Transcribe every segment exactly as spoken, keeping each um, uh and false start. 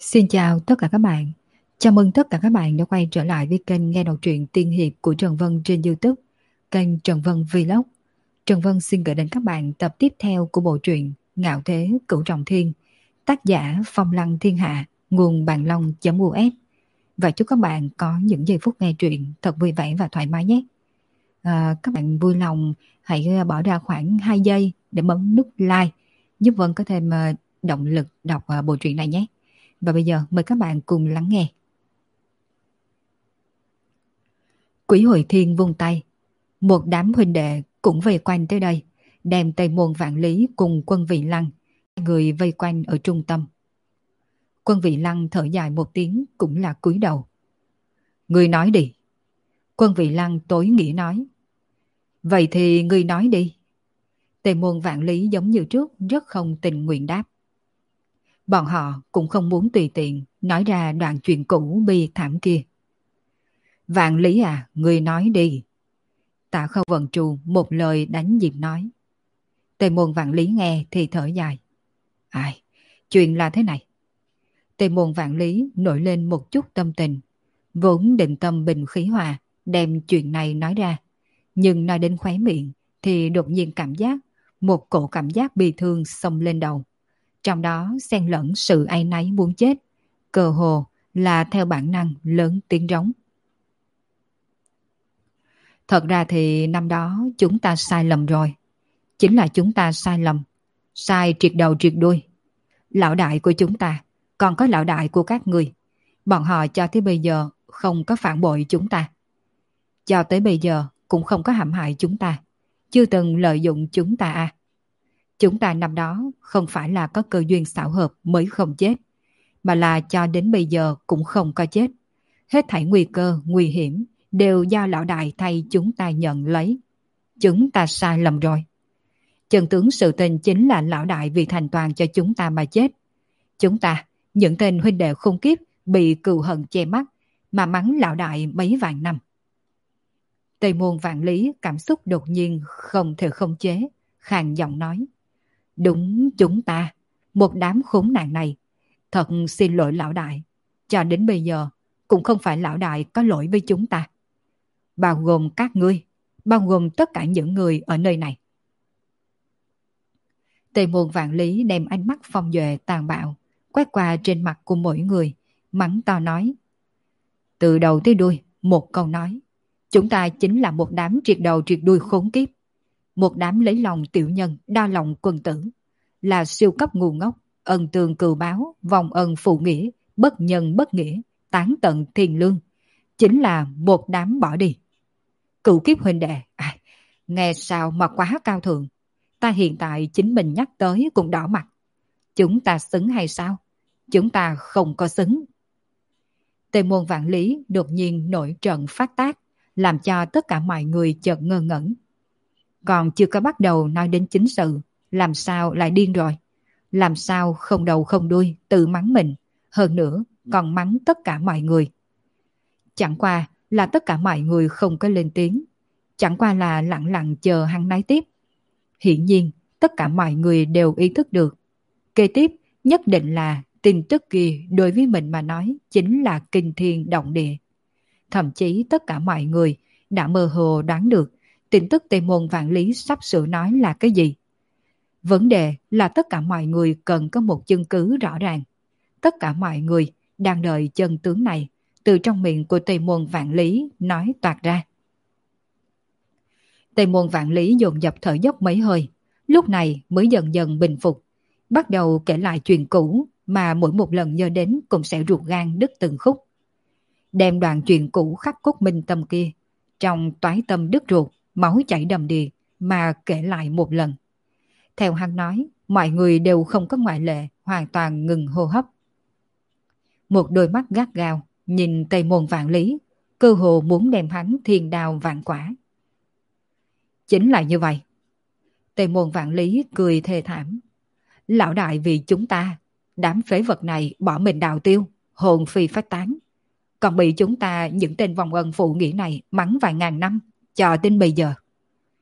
Xin chào tất cả các bạn. Chào mừng tất cả các bạn đã quay trở lại với kênh nghe đọc truyện tiên hiệp của Trần Vân trên YouTube, kênh Trần Vân Vlog. Trần Vân xin gửi đến các bạn tập tiếp theo của bộ truyện Ngạo Thế Cửu Trọng Thiên, tác giả Phong Lăng Thiên Hạ, nguồn bàn long.us. Và chúc các bạn có những giây phút nghe truyện thật vui vẻ và thoải mái nhé. À, các bạn vui lòng hãy bỏ ra khoảng hai giây để bấm nút like, giúp Vân có thêm động lực đọc bộ truyện này nhé. Và bây giờ mời các bạn cùng lắng nghe. Quỷ Hội Thiên vung tay, một đám huynh đệ cũng vây quanh tới đây, đem Tây Môn Vạn Lý cùng Quân Vị Lăng, hai người vây quanh ở trung tâm. Quân Vị Lăng thở dài một tiếng, cũng là cúi đầu. Ngươi nói đi. Quân Vị Lăng tối nghĩ nói. Vậy thì ngươi nói đi. Tây Môn Vạn Lý giống như trước rất không tình nguyện đáp. Bọn họ cũng không muốn tùy tiện nói ra đoạn chuyện cũ bi thảm kia. Vạn Lý à, ngươi nói đi. Tạ Khâu Vận Trù một lời đánh dịp nói. Tề Môn Vạn Lý nghe thì thở dài. Ai, chuyện là thế này. Tề Môn Vạn Lý nổi lên một chút tâm tình, vốn định tâm bình khí hòa, đem chuyện này nói ra. Nhưng nói đến khóe miệng thì đột nhiên cảm giác, một cổ cảm giác bi thương xông lên đầu. Trong đó xen lẫn sự áy náy muốn chết, cơ hồ là theo bản năng lớn tiếng rống. Thật ra thì năm đó chúng ta sai lầm rồi. Chính là chúng ta sai lầm. Sai triệt đầu triệt đuôi. Lão đại của chúng ta, còn có lão đại của các người. Bọn họ cho tới bây giờ không có phản bội chúng ta. Cho tới bây giờ cũng không có hãm hại chúng ta. Chưa từng lợi dụng chúng ta à. Chúng ta năm đó không phải là có cơ duyên xảo hợp mới không chết, mà là cho đến bây giờ cũng không có chết. Hết thảy nguy cơ, nguy hiểm đều do lão đại thay chúng ta nhận lấy. Chúng ta sai lầm rồi. Chân tướng sự tình chính là lão đại vì thành toàn cho chúng ta mà chết. Chúng ta, những tên huynh đệ khôn kiếp bị cừu hận che mắt mà mắng lão đại mấy vạn năm. Tây Môn Vạn Lý cảm xúc đột nhiên không thể không chế, khàn giọng nói. Đúng chúng ta, một đám khốn nạn này. Thật xin lỗi lão đại. Cho đến bây giờ, cũng không phải lão đại có lỗi với chúng ta. Bao gồm các ngươi, bao gồm tất cả những người ở nơi này. Tề Môn Vạn Lý đem ánh mắt phong duệ tàn bạo, quét qua trên mặt của mỗi người, mắng to nói. Từ đầu tới đuôi, một câu nói. Chúng ta chính là một đám triệt đầu triệt đuôi khốn kiếp. Một đám lấy lòng tiểu nhân, đa lòng quân tử. Là siêu cấp ngu ngốc, ân tường cừu báo, vòng ân phụ nghĩa, bất nhân bất nghĩa, tán tận thiền lương. Chính là một đám bỏ đi. Cựu kiếp huynh đệ, à, nghe sao mà quá cao thượng. Ta hiện tại chính mình nhắc tới cũng đỏ mặt. Chúng ta xứng hay sao? Chúng ta không có xứng. Tề Môn Vạn Lý đột nhiên nổi trận phát tác, làm cho tất cả mọi người chợt ngơ ngẩn. Còn chưa có bắt đầu nói đến chính sự, làm sao lại điên rồi? Làm sao không đầu không đuôi tự mắng mình, hơn nữa còn mắng tất cả mọi người. Chẳng qua là tất cả mọi người không có lên tiếng, chẳng qua là lặng lặng chờ hắn nói tiếp. Hiển nhiên tất cả mọi người đều ý thức được, kế tiếp nhất định là tin tức kia đối với mình mà nói chính là kinh thiên động địa. Thậm chí tất cả mọi người đã mơ hồ đoán được tin tức Tây Môn Vạn Lý sắp sửa nói là cái gì. Vấn đề là tất cả mọi người cần có một chứng cứ rõ ràng. Tất cả mọi người đang đợi chân tướng này từ trong miệng của Tây Môn Vạn Lý nói toạc ra. Tây Môn Vạn Lý dồn dập thở dốc mấy hơi, lúc này mới dần dần bình phục, bắt đầu kể lại chuyện cũ mà mỗi một lần nhớ đến cũng sẽ ruột gan đứt từng khúc. Đem đoạn chuyện cũ khắc cốt minh tâm kia, trong toái tâm đứt ruột, máu chảy đầm đìa mà kể lại một lần. Theo hắn nói, mọi người đều không có ngoại lệ, hoàn toàn ngừng hô hấp. Một đôi mắt gắt gao nhìn Tây Môn Vạn Lý, cơ hồ muốn đem hắn thiên đao vạn quả. Chính là như vậy. Tây Môn Vạn Lý cười thê thảm. Lão đại vì chúng ta, đám phế vật này bỏ mình đào tiêu, hồn phi phách tán. Còn bị chúng ta những tên vòng ân phụ nghĩa này mắng vài ngàn năm, cho đến bây giờ.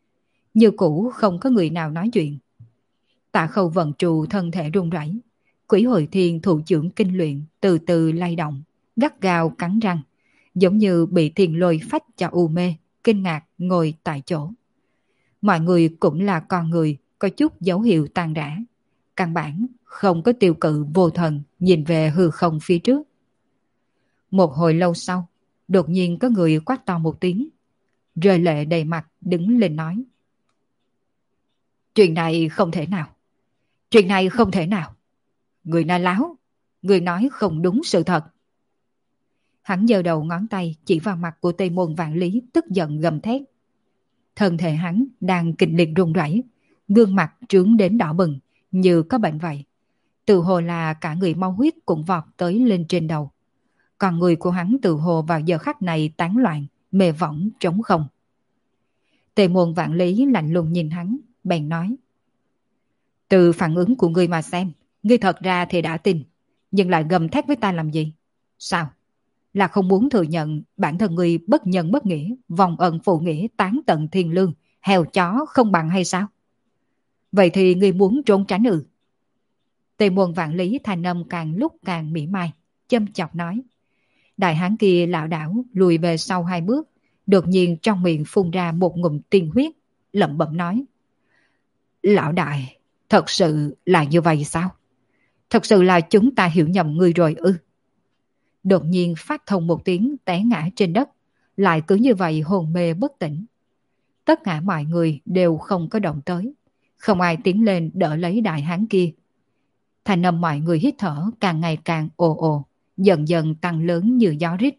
Như cũ không có người nào nói chuyện. Tạ Khâu Vận Trù thân thể run rẩy, Quỷ Hồi Thiên thủ trưởng kinh luyện từ từ lay động, gắt gao cắn răng, giống như bị thiền lôi phách cho u mê, kinh ngạc ngồi tại chỗ. Mọi người cũng là con người, có chút dấu hiệu tan rã. Căn bản không có tiêu cự vô thần nhìn về hư không phía trước. Một hồi lâu sau, đột nhiên có người quát to một tiếng, rơi lệ đầy mặt đứng lên nói. Chuyện này không thể nào. Chuyện này không thể nào. Người nói láo. Người nói không đúng sự thật. Hắn giơ đầu ngón tay chỉ vào mặt của Tây Môn Vạn Lý, tức giận gầm thét. Thân thể hắn đang kịch liệt run rẩy, gương mặt trướng đến đỏ bừng, như có bệnh vậy. Tự hồ là cả người mau huyết cũng vọt tới lên trên đầu. Còn người của hắn tự hồ vào giờ khắc này tán loạn, mê võng trống không. Tề Môn Vạn Lý lạnh lùng nhìn hắn, bèn nói. Từ phản ứng của ngươi mà xem, ngươi thật ra thì đã tin, nhưng lại gầm thét với ta làm gì? Sao? Là không muốn thừa nhận bản thân ngươi bất nhân bất nghĩa, vòng ẩn phụ nghĩa, tán tận thiên lương, heo chó không bằng hay sao? Vậy thì ngươi muốn trốn tránh ư? Tề Môn Vạn Lý thanh âm càng lúc càng mỉa mai, châm chọc nói. Đại hán kia lảo đảo lùi về sau hai bước, đột nhiên trong miệng phun ra một ngụm tiên huyết, lẩm bẩm nói. Lão đại, thật sự là như vậy sao? Thật sự là chúng ta hiểu nhầm ngươi rồi ư? Đột nhiên phát thông một tiếng té ngã trên đất, lại cứ như vậy hồn mê bất tỉnh. Tất cả mọi người đều không có động tới, không ai tiến lên đỡ lấy đại hán kia. Thành âm mọi người hít thở càng ngày càng ồ ồ, dần dần tăng lớn như gió rít.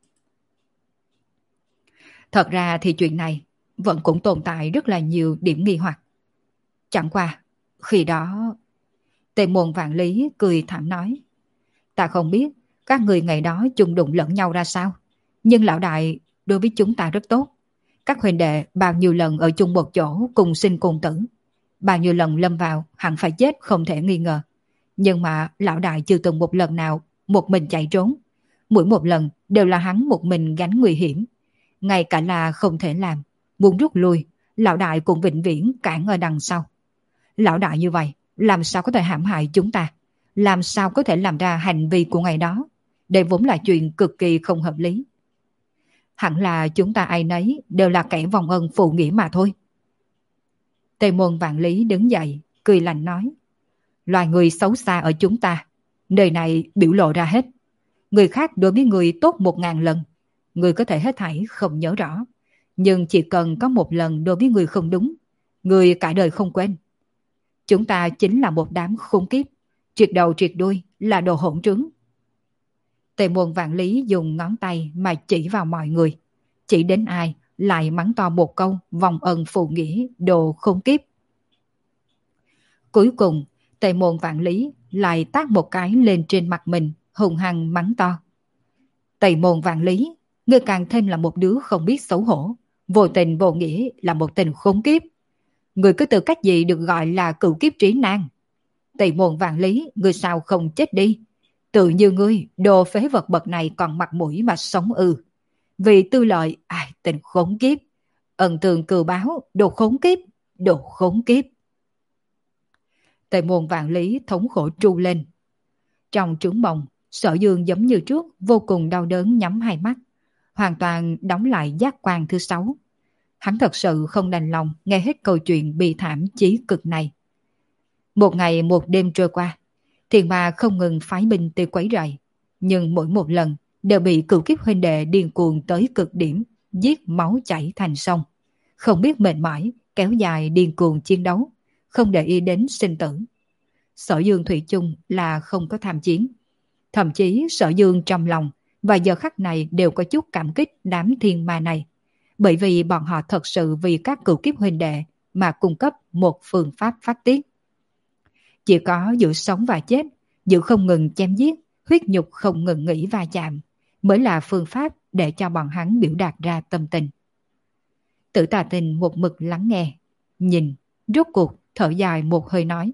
Thật ra thì chuyện này vẫn cũng tồn tại rất là nhiều điểm nghi hoặc. Chẳng qua, khi đó... Tề Môn Vạn Lý cười thảm nói. Ta không biết các người ngày đó chung đụng lẫn nhau ra sao, nhưng lão đại đối với chúng ta rất tốt. Các huynh đệ bao nhiêu lần ở chung một chỗ cùng sinh cùng tử, bao nhiêu lần lâm vào hẳn phải chết không thể nghi ngờ. Nhưng mà lão đại chưa từng một lần nào một mình chạy trốn. Mỗi một lần đều là hắn một mình gánh nguy hiểm. Ngay cả là không thể làm, muốn rút lui, lão đại cũng vĩnh viễn cản ở đằng sau. Lão đại như vậy, làm sao có thể hãm hại chúng ta? Làm sao có thể làm ra hành vi của ngày đó? Đây vốn là chuyện cực kỳ không hợp lý. Hẳn là chúng ta ai nấy đều là kẻ vong ân phụ nghĩa mà thôi. Tề Môn Vạn Lý đứng dậy, cười lạnh nói. Loài người xấu xa ở chúng ta, nơi này biểu lộ ra hết. Người khác đối với người tốt một ngàn lần, người có thể hết thảy không nhớ rõ. Nhưng chỉ cần có một lần đối với người không đúng, người cả đời không quên. Chúng ta chính là một đám khốn kiếp, triệt đầu triệt đuôi là đồ hỗn trướng. Tề Môn Vạn Lý dùng ngón tay mà chỉ vào mọi người, chỉ đến ai lại mắng to một câu vòng ân phụ nghĩa đồ khốn kiếp. Cuối cùng, Tề Môn Vạn Lý lại tát một cái lên trên mặt mình, hùng hăng mắng to. Tề Môn Vạn Lý, ngươi càng thêm là một đứa không biết xấu hổ, vô tình vô nghĩa là một tình khốn kiếp. Người có tư cách gì được gọi là cửu kiếp trí nan? Tề Môn Vạn Lý, ngươi sao không chết đi? Tự như ngươi, đồ phế vật bậc này còn mặt mũi mà sống ư? Vì tư lợi, ai tình khốn kiếp? Ân tường cừu báo, đồ khốn kiếp, đồ khốn kiếp. Tề Môn Vạn Lý thống khổ tru lên. Trong trướng bồng, Sở Dương giống như trước, vô cùng đau đớn nhắm hai mắt, hoàn toàn đóng lại giác quan thứ sáu. Hắn thật sự không đành lòng nghe hết câu chuyện bi thảm chí cực này. Một ngày một đêm trôi qua, Thiền Ma không ngừng phái binh tới quấy rầy, nhưng mỗi một lần đều bị cửu kiếp huynh đệ điên cuồng tới cực điểm, giết máu chảy thành sông, không biết mệt mỏi, kéo dài điên cuồng chiến đấu, không để ý đến sinh tử. Sở Dương thủy chung là không có tham chiến, thậm chí Sở Dương trong lòng và giờ khắc này đều có chút cảm kích đám thiên ma này, bởi vì bọn họ thật sự vì các cửu kiếp huynh đệ mà cung cấp một phương pháp phát tiết. Chỉ có giữa sống và chết, giữa không ngừng chém giết, huyết nhục không ngừng nghỉ va chạm, mới là phương pháp để cho bọn hắn biểu đạt ra tâm tình. Tử Tà Tình một mực lắng nghe, nhìn, rốt cuộc thở dài một hơi nói.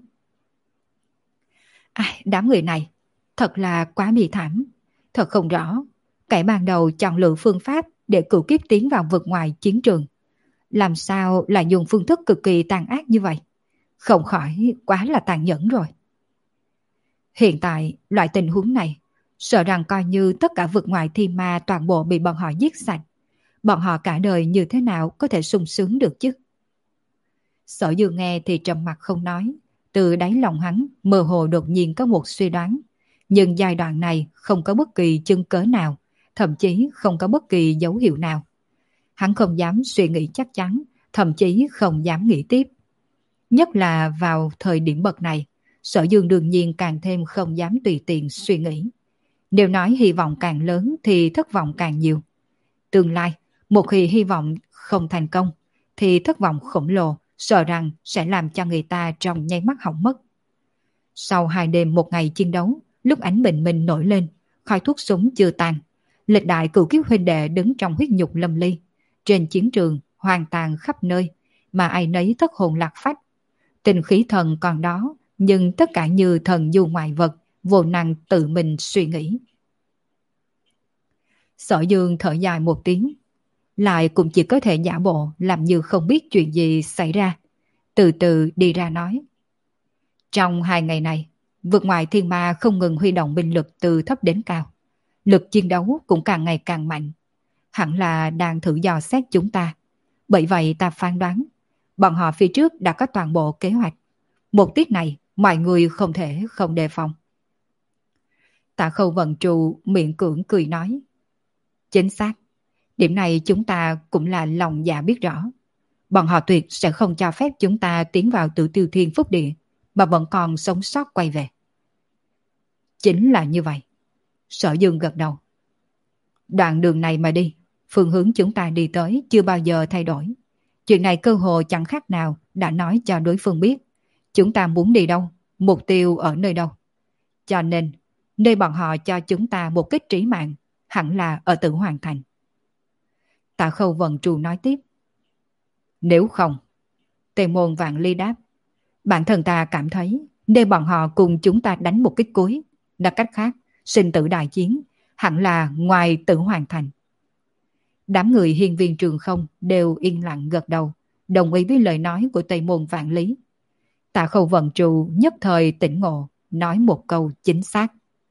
Ai, đám người này, thật là quá bi thảm, thật không rõ. Kẻ ban đầu chọn lựa phương pháp để cửu kiếp tiến vào vực ngoài chiến trường, làm sao lại dùng phương thức cực kỳ tàn ác như vậy? Không khỏi quá là tàn nhẫn rồi. Hiện tại, loại tình huống này, sợ rằng coi như tất cả vực ngoài thiên ma toàn bộ bị bọn họ giết sạch. Bọn họ cả đời như thế nào có thể sung sướng được chứ? Sở Dương nghe thì trầm mặt không nói. Từ đáy lòng hắn, mơ hồ đột nhiên có một suy đoán. Nhưng giai đoạn này không có bất kỳ chứng cớ nào, thậm chí không có bất kỳ dấu hiệu nào. Hắn không dám suy nghĩ chắc chắn, thậm chí không dám nghĩ tiếp. Nhất là vào thời điểm bậc này, Sở Dương đương nhiên càng thêm không dám tùy tiện suy nghĩ. Nếu nói hy vọng càng lớn thì thất vọng càng nhiều. Tương lai, một khi hy vọng không thành công, thì thất vọng khổng lồ sợ rằng sẽ làm cho người ta trong nháy mắt hỏng mất. Sau hai đêm một ngày chiến đấu, lúc ánh bình minh nổi lên, khói thuốc súng chưa tan, lịch đại cửu kiếp huynh đệ đứng trong huyết nhục lâm ly. Trên chiến trường, hoàn tàn khắp nơi, mà ai nấy thất hồn lạc phách. Tình khí thần còn đó, nhưng tất cả như thần du ngoại vật, vô năng tự mình suy nghĩ. Sở Dương thở dài một tiếng, lại cũng chỉ có thể giả bộ làm như không biết chuyện gì xảy ra. Từ từ đi ra nói. Trong hai ngày này, vực ngoại thiên ma không ngừng huy động binh lực từ thấp đến cao. Lực chiến đấu cũng càng ngày càng mạnh. Hẳn là đang thử dò xét chúng ta. Bởi vậy ta phán đoán, bọn họ phía trước đã có toàn bộ kế hoạch. Một tiết này, mọi người không thể không đề phòng. Tạ Khâu vận trụ miệng cưỡng cười nói. Chính xác. Điểm này chúng ta cũng là lòng dạ biết rõ. Bọn họ tuyệt sẽ không cho phép chúng ta tiến vào Tử Tiêu Thiên Phúc Địa, mà vẫn còn sống sót quay về. Chính là như vậy. Sở Dương gật đầu. Đoạn đường này mà đi, phương hướng chúng ta đi tới chưa bao giờ thay đổi. Chuyện này cơ hồ chẳng khác nào đã nói cho đối phương biết. Chúng ta muốn đi đâu, mục tiêu ở nơi đâu. Cho nên, nơi bọn họ cho chúng ta một kích trí mạng, hẳn là ở Tử Hoàng Thành. Tạ Khâu vận trù nói tiếp. Nếu không, Tề Môn Vạn Ly đáp. Bản thân ta cảm thấy, nơi bọn họ cùng chúng ta đánh một kích cuối, nói cách khác, sinh tử đại chiến, hẳn là ngoài Tử Hoàng Thành. Đám người hiên viên Trường Không đều yên lặng gật đầu, đồng ý với lời nói của Tây Môn Vạn Lý. Tạ Khâu vận trù nhất thời tỉnh ngộ, nói một câu chính xác.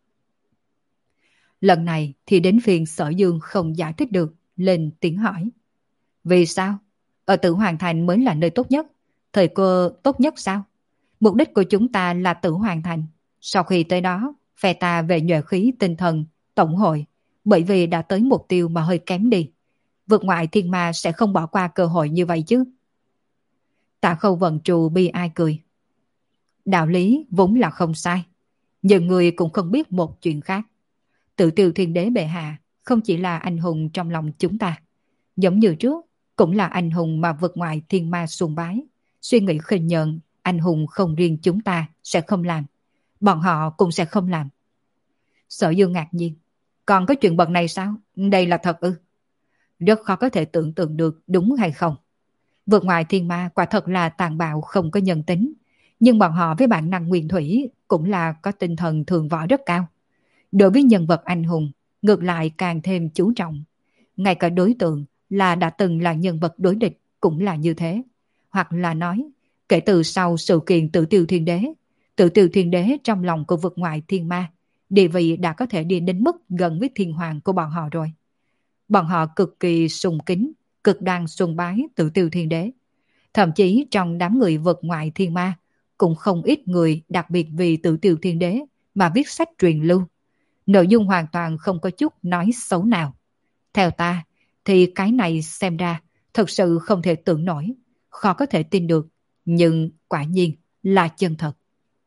Lần này thì đến phiên Sở Dương không giải thích được, lên tiếng hỏi. Vì sao? Ở Tử Hoàng Thành mới là nơi tốt nhất, thời cơ tốt nhất sao? Mục đích của chúng ta là Tử Hoàng Thành. Sau khi tới đó, phe ta về nhuệ khí tinh thần, tổng hội, bởi vì đã tới mục tiêu mà hơi kém đi. Vượt ngoại thiên ma sẽ không bỏ qua cơ hội như vậy chứ. Tạ Khâu vận trù bi ai cười. Đạo lý vốn là không sai, nhưng người cũng không biết một chuyện khác. Tự Tiêu Thiên Đế bệ hạ không chỉ là anh hùng trong lòng chúng ta, giống như trước cũng là anh hùng mà vượt ngoại thiên ma sùng bái. Suy nghĩ khinh nhờn, anh hùng không riêng chúng ta sẽ không làm, bọn họ cũng sẽ không làm. Sở Dương ngạc nhiên. Còn có chuyện bậc này sao? Đây là thật ư? Rất khó có thể tưởng tượng được đúng hay không. Vượt ngoài thiên ma quả thật là tàn bạo không có nhân tính, nhưng bọn họ với bản năng nguyên thủy cũng là có tinh thần thường võ rất cao. Đối với nhân vật anh hùng, ngược lại càng thêm chú trọng. Ngay cả đối tượng là đã từng là nhân vật đối địch cũng là như thế. Hoặc là nói, kể từ sau sự kiện Tử Tiêu Thiên Đế, Tử Tiêu Thiên Đế trong lòng của vực ngoại thiên ma, địa vị đã có thể đi đến mức gần với thiên hoàng của bọn họ rồi. Bọn họ cực kỳ sùng kính, cực đoan sùng bái Tử Tiêu Thiên Đế. Thậm chí trong đám người vực ngoại thiên ma, cũng không ít người đặc biệt vì Tử Tiêu Thiên Đế mà viết sách truyền lưu. Nội dung hoàn toàn không có chút nói xấu nào. Theo ta, thì cái này xem ra thật sự không thể tưởng nổi, khó có thể tin được, nhưng quả nhiên là chân thật.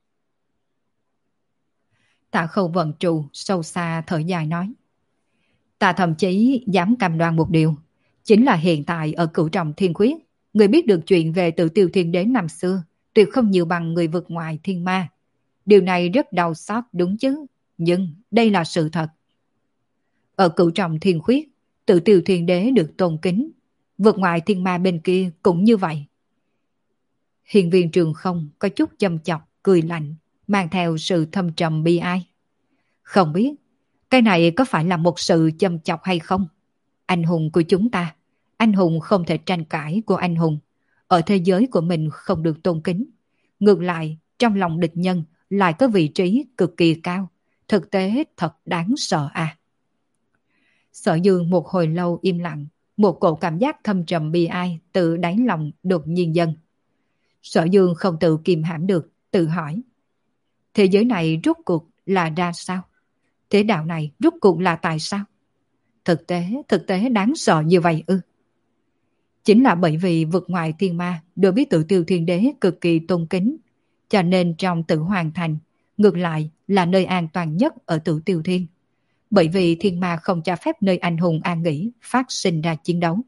Tạ Khâu vận trụ sâu xa thở dài nói. Ta thậm chí dám cam đoan một điều, chính là hiện tại ở Cửu Trọng Thiên Khuyết, người biết được chuyện về Tử Tiêu Thiên Đế năm xưa tuyệt không nhiều bằng người vượt ngoài thiên ma. Điều này rất đau xót đúng chứ, nhưng đây là sự thật. Ở Cửu Trọng Thiên Khuyết, Tử Tiêu Thiên Đế được tôn kính, vượt ngoài thiên ma bên kia cũng như vậy. Hiên viên Trường Không có chút châm chọc, cười lạnh, mang theo sự thâm trầm bi ai. Không biết, cái này có phải là một sự châm chọc hay không? Anh hùng của chúng ta, anh hùng không thể tranh cãi của anh hùng, ở thế giới của mình không được tôn kính. Ngược lại, trong lòng địch nhân lại có vị trí cực kỳ cao, thực tế thật đáng sợ à. Sở Dương một hồi lâu im lặng, một cổ cảm giác thâm trầm bi ai từ đáy lòng đột nhiên dâng. Sở Dương không tự kìm hãm được, tự hỏi. Thế giới này rốt cuộc là ra sao? Thế đạo này rốt cuộc là tại sao? Thực tế, thực tế đáng sợ như vậy ư? Chính là bởi vì vực ngoài thiên ma đối với Tử Tiêu Thiên Đế cực kỳ tôn kính, cho nên trong Tử Hoàng Thành, ngược lại là nơi an toàn nhất ở Tử Tiêu Thiên. Bởi vì thiên ma không cho phép nơi anh hùng an nghỉ phát sinh ra chiến đấu.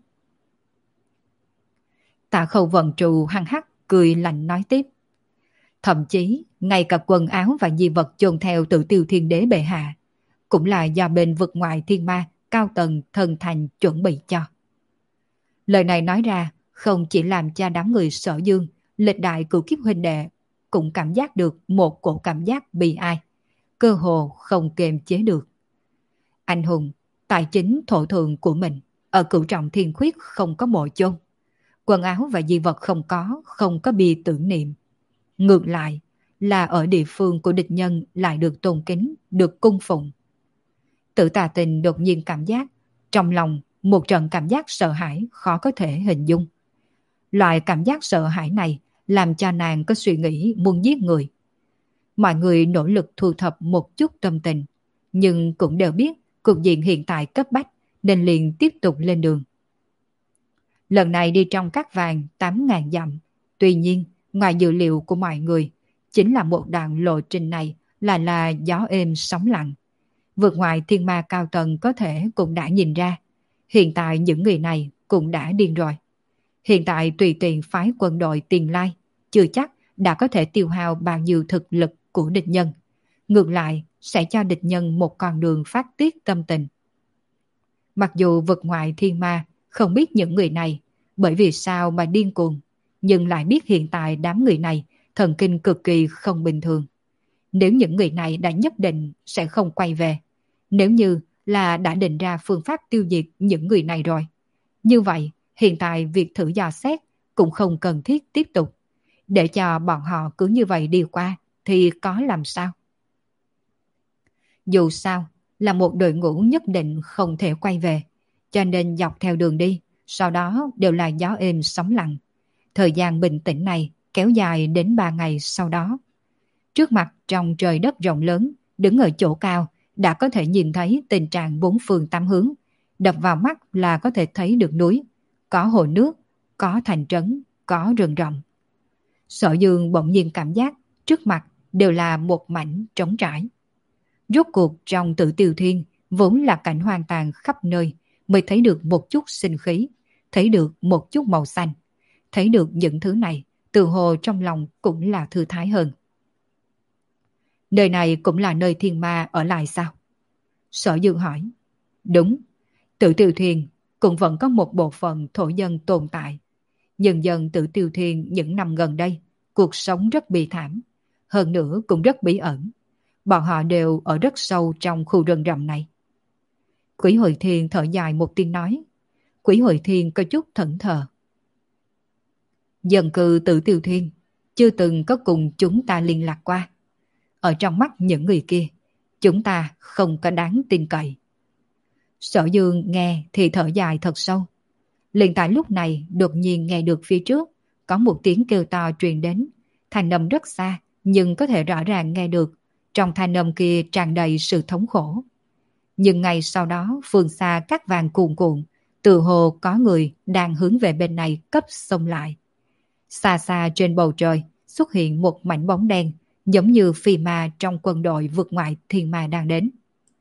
Tạ Khâu vận trù hăng hắc cười lạnh nói tiếp. Thậm chí, ngay cả quần áo và di vật chôn theo Tử Tiêu Thiên Đế bệ hạ, cũng là do bên vực ngoại thiên ma cao tầng thần thành chuẩn bị cho. Lời này nói ra không chỉ làm cho đám người Sở Dương, lịch đại cửu kiếp huynh đệ cũng cảm giác được một cổ cảm giác bi ai, cơ hồ không kiềm chế được. Anh hùng, tài chính thổ thường của mình, ở cửu trọng thiên khuyết không có mộ chôn, quần áo và di vật không có, không có bia tưởng niệm. Ngược lại là ở địa phương của địch nhân lại được tôn kính, được cung phụng. Tử Tà Tình đột nhiên cảm giác trong lòng một trận cảm giác sợ hãi khó có thể hình dung. Loại cảm giác sợ hãi này làm cho nàng có suy nghĩ muốn giết người. Mọi người nỗ lực thu thập một chút tâm tình, nhưng cũng đều biết cục diện hiện tại cấp bách nên liền tiếp tục lên đường. Lần này đi trong các vàng tám ngàn dặm, tuy nhiên ngoài dự liệu của mọi người, chính là một đoạn lộ trình này là là gió êm sóng lặng. Vượt ngoài thiên ma cao tầng có thể cũng đã nhìn ra, hiện tại những người này cũng đã điên rồi. Hiện tại tùy tiện phái quân đội tiền lai, chưa chắc đã có thể tiêu hao bao nhiêu thực lực của địch nhân. Ngược lại sẽ cho địch nhân một con đường phát tiết tâm tình. Mặc dù vực ngoại thiên ma không biết những người này bởi vì sao mà điên cuồng, nhưng lại biết hiện tại đám người này thần kinh cực kỳ không bình thường. Nếu những người này đã nhất định sẽ không quay về, nếu như là đã định ra phương pháp tiêu diệt những người này rồi, như vậy hiện tại việc thử dò xét cũng không cần thiết tiếp tục. Để cho bọn họ cứ như vậy đi qua thì có làm sao? Dù sao là một đội ngũ nhất định không thể quay về, cho nên dọc theo đường đi sau đó đều là gió êm sóng lặng. Thời gian bình tĩnh này kéo dài đến ba ngày sau đó. Trước mặt trong trời đất rộng lớn, đứng ở chỗ cao đã có thể nhìn thấy tình trạng bốn phương tám hướng. Đập vào mắt là có thể thấy được núi, có hồ nước, có thành trấn, có rừng rộng. Sở Dương bỗng nhiên cảm giác trước mặt đều là một mảnh trống trải. Rốt cuộc trong Tử Tiêu Thiên vốn là cảnh hoang tàn khắp nơi, mới thấy được một chút sinh khí, thấy được một chút màu xanh. Thấy được những thứ này, tự hồ trong lòng cũng là thư thái hơn. Nơi này cũng là nơi thiên ma ở lại sao? Sở Dương hỏi. Đúng, Tử Tiêu Thiên cũng vẫn có một bộ phận thổ dân tồn tại. Dần dần Tử Tiêu Thiên những năm gần đây, cuộc sống rất bi thảm, hơn nữa cũng rất bí ẩn. Bọn họ đều ở rất sâu trong khu rừng rậm này. Quỷ Hồi Thiên thở dài một tiếng nói. Quỷ Hồi Thiên có chút thẫn thờ. Dân cư Tử Tiêu Thiên chưa từng có cùng chúng ta liên lạc qua. Ở trong mắt những người kia, chúng ta không có đáng tin cậy. Sở Dương nghe thì thở dài thật sâu. Liền tại lúc này đột nhiên nghe được phía trước có một tiếng kêu to truyền đến. Thanh âm rất xa nhưng có thể rõ ràng nghe được. Trong thanh âm kia tràn đầy sự thống khổ. Nhưng ngay sau đó phương xa các vàng cuồn cuộn, từ hồ có người đang hướng về bên này cấp xông lại. Xa xa trên bầu trời xuất hiện một mảnh bóng đen, giống như phi ma trong quân đội vượt ngoại thiên ma đang đến.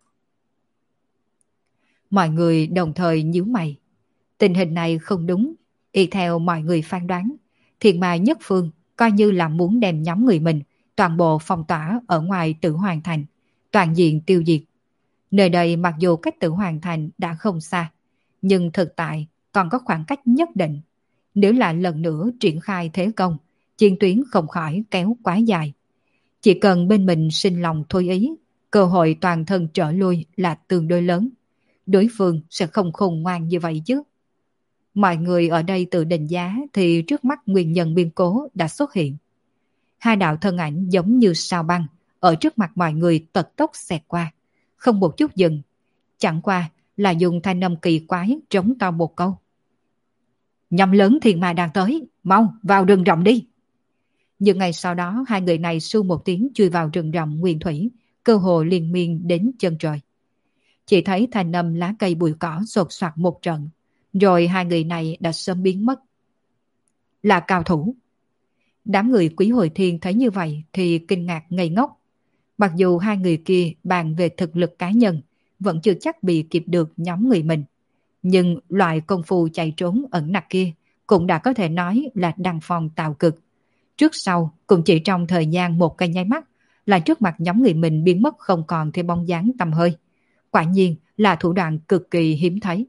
Mọi người đồng thời nhíu mày. Tình hình này không đúng. Y theo mọi người phán đoán, thiên ma nhất phương coi như là muốn đem nhóm người mình toàn bộ phong tỏa ở ngoài Tử Hoàng Thành, toàn diện tiêu diệt. Nơi đây mặc dù cách Tử Hoàng Thành đã không xa, nhưng thực tại còn có khoảng cách nhất định. Nếu là lần nữa triển khai thế công, chiến tuyến không khỏi kéo quá dài. Chỉ cần bên mình sinh lòng thôi ý, cơ hội toàn thân trở lui là tương đối lớn. Đối phương sẽ không khôn ngoan như vậy chứ. Mọi người ở đây tự định giá thì trước mắt nguyên nhân biến cố đã xuất hiện. Hai đạo thân ảnh giống như sao băng, ở trước mặt mọi người tật tốc xẹt qua, không một chút dừng, chẳng qua là dùng thanh âm kỳ quái trống to một câu. Nhâm lớn thiên ma đang tới, mau vào rừng rậm đi. Nhưng ngày sau đó hai người này su một tiếng chui vào rừng rậm nguyên thủy, cơ hồ liên miên đến chân trời. Chỉ thấy thanh âm lá cây bụi cỏ sột soạt một trận, rồi hai người này đã sớm biến mất. Là cao thủ. Đám người Quý Hồi Thiên thấy như vậy thì kinh ngạc ngây ngốc. Mặc dù hai người kia bàn về thực lực cá nhân, vẫn chưa chắc bị kịp được nhóm người mình. Nhưng loại công phu chạy trốn ẩn nặc kia cũng đã có thể nói là đăng phong tạo cực. Trước sau cũng chỉ trong thời gian một cái nháy mắt là trước mặt nhóm người mình biến mất không còn thêm bóng dáng tăm hơi. Quả nhiên là thủ đoạn cực kỳ hiếm thấy.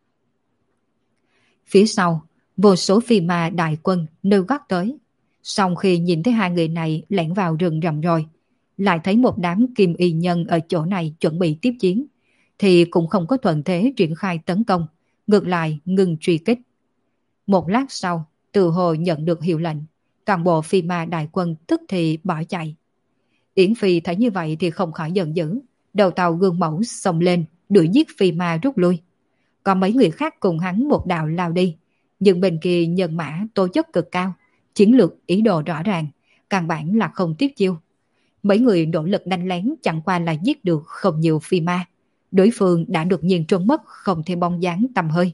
Phía sau, vô số phi ma đại quân nêu gót tới. Sau khi nhìn thấy hai người này lẻn vào rừng rậm rồi, lại thấy một đám kim y nhân ở chỗ này chuẩn bị tiếp chiến, thì cũng không có thuận thế triển khai tấn công, ngược lại ngừng truy kích. Một lát sau, Từ Hồ nhận được hiệu lệnh, toàn bộ phi ma đại quân tức thì bỏ chạy. Yển Phi thấy như vậy thì không khỏi giận dữ, đầu tàu gương mẫu xông lên, đuổi giết phi ma rút lui. Còn mấy người khác cùng hắn một đạo lao đi, nhưng bên kia nhân mã tố chất cực cao, chiến lược ý đồ rõ ràng, căn bản là không tiếp chiêu. Mấy người nỗ lực đánh lén chẳng qua là giết được không nhiều phi ma, đối phương đã được nhiên trốn mất không thêm bóng dáng tầm hơi.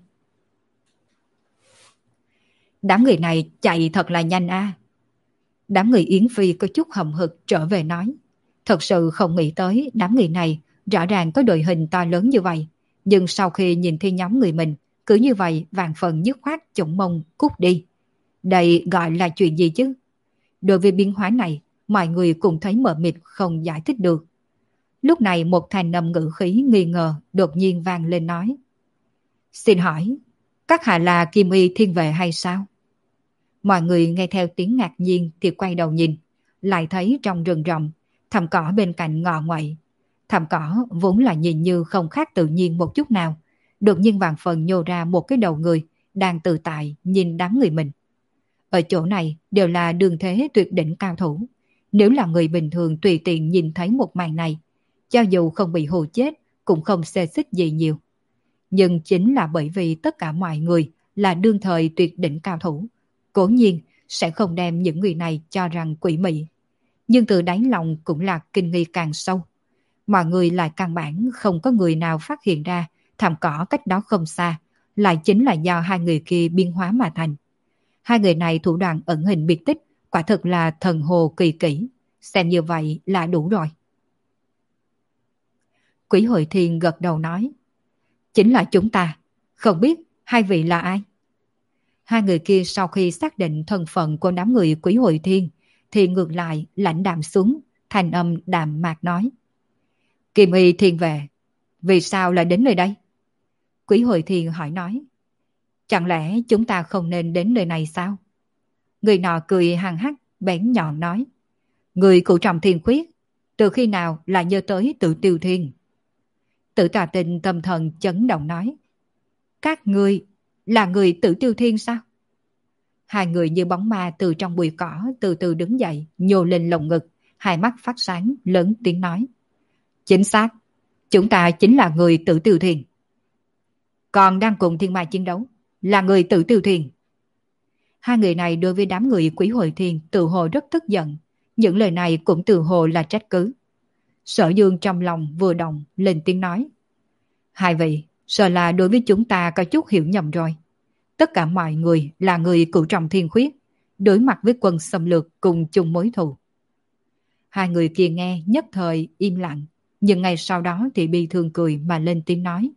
Đám người này chạy thật là nhanh a. À. Đám người Yến Phi có chút hậm hực trở về nói, thật sự không nghĩ tới đám người này rõ ràng có đội hình to lớn như vậy, nhưng sau khi nhìn thấy nhóm người mình cứ như vậy vàng phần dứt khoát chổng mông cút đi. Đây gọi là chuyện gì chứ? Đối với biến hóa này, mọi người cũng thấy mờ mịt không giải thích được. Lúc này một thanh âm ngữ khí nghi ngờ đột nhiên vang lên nói, xin hỏi, các hạ là Kim Y Thiên Vệ hay sao? Mọi người nghe theo tiếng ngạc nhiên thì quay đầu nhìn, lại thấy trong rừng rậm, thảm cỏ bên cạnh ngọ ngoậy. Thảm cỏ vốn là nhìn như không khác tự nhiên một chút nào, đột nhiên vàng phần nhô ra một cái đầu người đang tự tại nhìn đám người mình. Ở chỗ này đều là đường thế tuyệt đỉnh cao thủ. Nếu là người bình thường tùy tiện nhìn thấy một màn này, cho dù không bị hù chết cũng không xê xích gì nhiều. Nhưng chính là bởi vì tất cả mọi người là đương thời tuyệt đỉnh cao thủ, cố nhiên sẽ không đem những người này cho rằng quỷ mị. Nhưng từ đáy lòng cũng là kinh nghi càng sâu. Mọi người lại căn bản không có người nào phát hiện ra thảm cỏ cách đó không xa lại chính là do hai người kia biên hóa mà thành. Hai người này thủ đoạn ẩn hình biệt tích quả thực là thần hồ kỳ kỹ, xem như vậy là đủ rồi. Quỷ Hội Thiên gật đầu nói, chính là chúng ta, không biết hai vị là ai? Hai người kia sau khi xác định thân phận của đám người Quỷ Hội Thiên thì ngược lại lãnh đạm xuống, thành âm đạm mạc nói, Kim Y Thiên Vệ, vì sao lại đến nơi đây? Quỷ Hội Thiên hỏi nói, chẳng lẽ chúng ta không nên đến nơi này sao? Người nọ cười hằng hắc, bén nhọn nói, người cụ trọng thiên khuyết, từ khi nào lại nhớ tới Tự Tiêu Thiên? Tử Tà Tinh tâm thần chấn động nói, các ngươi là người Tự Tiêu Thiên sao? Hai người như bóng ma từ trong bụi cỏ từ từ đứng dậy, nhô lên lồng ngực, hai mắt phát sáng, lớn tiếng nói, chính xác, chúng ta chính là người Tự Tiêu Thiên. Còn đang cùng thiên ma chiến đấu, là người Tự Tiêu Thiên. Hai người này đối với đám người Quỷ Hội Thiên tự hồ rất tức giận, những lời này cũng tự hồ là trách cứ. Sở Dương trong lòng vừa động lên tiếng nói, hai vị, sợ là đối với chúng ta có chút hiểu nhầm rồi. Tất cả mọi người là người Cửu Trọng Thiên Khuyết, đối mặt với quân xâm lược cùng chung mối thù. Hai người kia nghe nhất thời im lặng, nhưng ngay sau đó thì bi thương cười mà lên tiếng nói,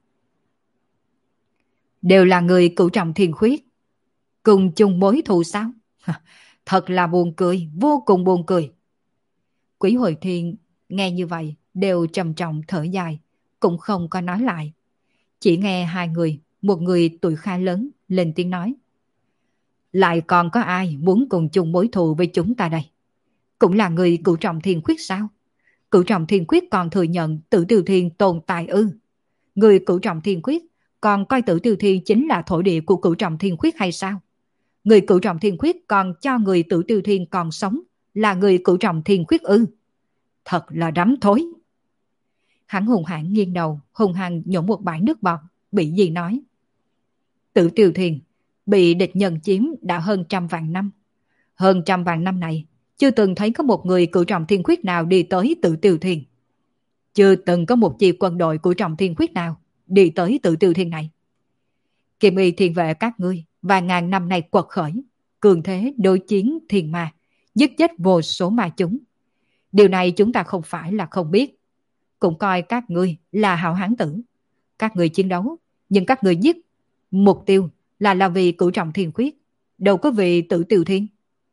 đều là người Cửu Trọng Thiên Khuyết, cùng chung mối thù sao? Thật là buồn cười, vô cùng buồn cười. Quỷ Hội Thiên nghe như vậy đều trầm trọng thở dài, cũng không có nói lại. Chỉ nghe hai người, một người tuổi khá lớn lên tiếng nói, lại còn có ai muốn cùng chung mối thù với chúng ta đây? Cũng là người Cửu Trọng Thiên Khuyết sao? Cửu Trọng Thiên Khuyết còn thừa nhận Tử Tiêu Thiên tồn tại ư? Người Cửu Trọng Thiên Khuyết còn coi Tử Tiêu Thiên chính là thổ địa của Cửu Trọng Thiên Khuyết hay sao? Người Cửu Trọng Thiên Khuyết còn cho người Tử Tiêu Thiên còn sống là người cửu trọng thiên khuyết ư? Thật là rắm thối. Hắn hùng hãn nghiêng đầu, hùng hăng nhổ một bãi nước bọt, bị gì nói. Tử Tiêu Thiên bị địch nhân chiếm đã hơn trăm vạn năm. Hơn trăm vạn năm này, chưa từng thấy có một người cửu trọng thiên khuyết nào đi tới Tử Tiêu Thiên. Chưa từng có một chi quân đội cửu trọng thiên khuyết nào đi tới Tử Tiêu Thiên này. Kim Y thiên vệ các ngươi và ngàn năm nay quật khởi, cường thế đối chiến thiên ma, giết chết vô số ma chúng. Điều này chúng ta không phải là không biết, cũng coi các ngươi là hảo hán tử. Các ngươi chiến đấu, nhưng các ngươi giết mục tiêu là là vì cửu trọng thiên khuyết, đâu có vì Tử Tiêu Thiên.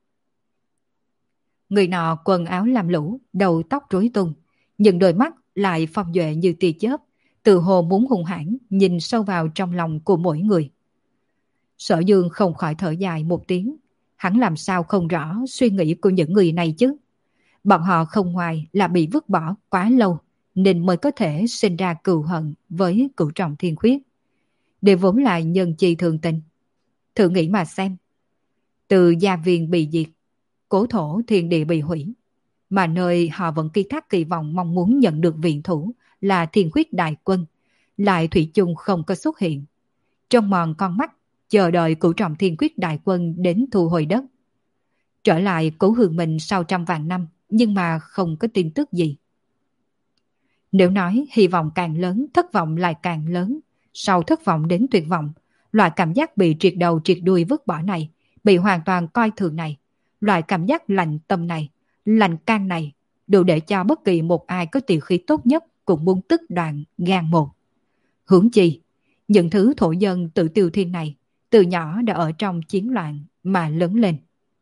Người nọ quần áo lam lũ, đầu tóc rối tung, nhưng đôi mắt lại phong duệ như tia chớp, từ hồ muốn hung hãn nhìn sâu vào trong lòng của mỗi người. Sở Dương không khỏi thở dài một tiếng, hắn làm sao không rõ suy nghĩ của những người này chứ. Bọn họ không ngoài là bị vứt bỏ quá lâu nên mới có thể sinh ra cừu hận với cửu trọng thiên khuyết. Để vốn là nhân chi thường tình. Thử nghĩ mà xem, từ gia viên bị diệt, cố thổ thiên địa bị hủy, mà nơi họ vẫn ký thác kỳ vọng mong muốn nhận được viện thủ là thiên khuyết đại quân, lại thủy chung không có xuất hiện. Trong mòn con mắt, chờ đợi cửu trọng thiên khuyết đại quân đến thu hồi đất. Trở lại cố hương mình sau trăm vạn năm, nhưng mà không có tin tức gì. Nếu nói hy vọng càng lớn, thất vọng lại càng lớn, sau thất vọng đến tuyệt vọng, loại cảm giác bị triệt đầu triệt đuôi vứt bỏ này, bị hoàn toàn coi thường này, loại cảm giác lạnh tâm này, lạnh can này, đủ để cho bất kỳ một ai có tiểu khí tốt nhất cũng muốn tức đoạn gan một. Huống chi, những thứ thổ dân Tử Tiêu Thiên này, từ nhỏ đã ở trong chiến loạn mà lớn lên.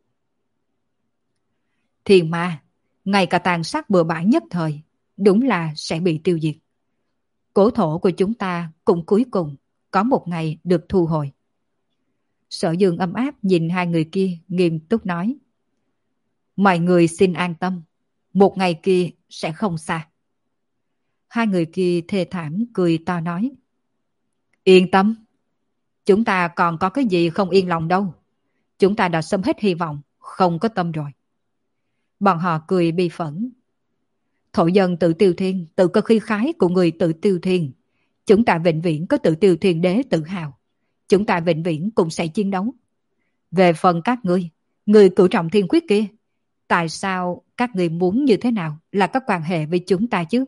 Thiên ma, ngay cả tàn sát bừa bãi nhất thời, đúng là sẽ bị tiêu diệt. Cố thổ của chúng ta cũng cuối cùng có một ngày được thu hồi. Sở Dương ấm áp nhìn hai người kia nghiêm túc nói. Mọi người xin an tâm, một ngày kia sẽ không xa. Hai người kia thê thảm cười to nói. Yên tâm, chúng ta còn có cái gì không yên lòng đâu. Chúng ta đã xâm hết hy vọng, không có tâm rồi. Bọn họ cười bi phẫn. Thổ dân Tử Tiêu Thiên, tự có khí khái của người Tử Tiêu Thiên. Chúng ta vĩnh viễn có Tử Tiêu Thiên đế tự hào. Chúng ta vĩnh viễn cũng sẽ chiến đấu. Về phần các ngươi, người cửu trọng thiên khuyết kia, tại sao các ngươi muốn như thế nào là có quan hệ với chúng ta chứ?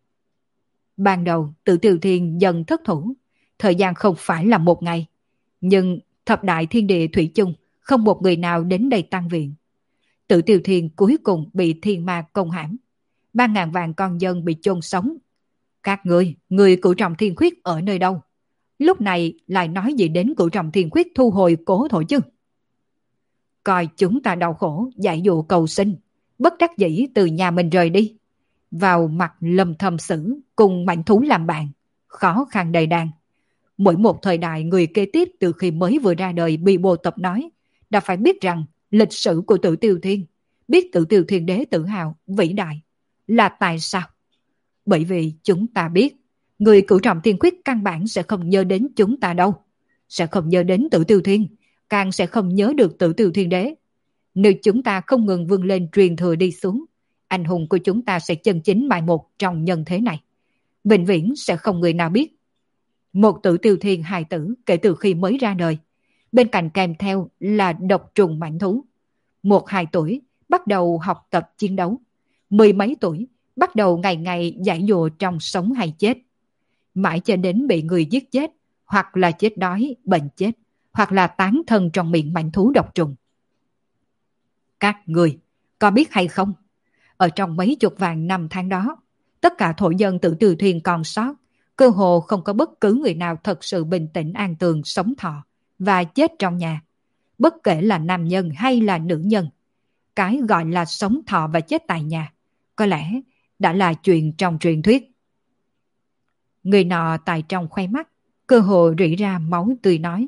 Ban đầu Tử Tiêu Thiên dần thất thủ, thời gian không phải là một ngày, nhưng thập đại thiên địa thủy chung không một người nào đến đây tăng viện. Tử Tiêu Thiên cuối cùng bị thiên ma công hãm, ba ngàn vạn con dân bị chôn sống. Các ngươi, người cửu trọng thiên khuyết ở nơi đâu? Lúc này lại nói gì đến cửu trọng thiên khuyết thu hồi cố thổ chứ? Coi chúng ta đau khổ, dạy dụ cầu sinh, bất đắc dĩ từ nhà mình rời đi, vào mặt lâm thâm xử cùng mạnh thú làm bạn, khó khăn đầy đàn. Mỗi một thời đại người kế tiếp từ khi mới vừa ra đời bị bồ tập nói, đã phải biết rằng lịch sử của Tử Tiêu Thiên, biết Tử Tiêu Thiên đế tự hào, vĩ đại. Là tại sao? Bởi vì chúng ta biết, người cửu trọng thiên khuyết căn bản sẽ không nhớ đến chúng ta đâu. Sẽ không nhớ đến Tử Tiêu Thiên, càng sẽ không nhớ được Tử Tiêu Thiên đế. Nếu chúng ta không ngừng vươn lên truyền thừa đi xuống, anh hùng của chúng ta sẽ chân chính mai một trong nhân thế này. Vĩnh viễn sẽ không người nào biết. Một Tử Tiêu Thiên hài tử kể từ khi mới ra đời, bên cạnh kèm theo là độc trùng mãnh thú. Một hai tuổi bắt đầu học tập chiến đấu, mười mấy tuổi bắt đầu ngày ngày giải dụa trong sống hay chết. Mãi cho đến bị người giết chết, hoặc là chết đói, bệnh chết, hoặc là tán thân trong miệng mãnh thú độc trùng. Các người có biết hay không? Ở trong mấy chục vạn năm tháng đó, tất cả thổ dân Tử Tiêu Thiên còn sót, cơ hồ không có bất cứ người nào thật sự bình tĩnh an tường sống thọ và chết trong nhà. Bất kể là nam nhân hay là nữ nhân, cái gọi là sống thọ và chết tại nhà, có lẽ đã là chuyện trong truyền thuyết. Người nọ tại trong khoe mắt, cơ hồ rỉ ra máu tươi nói.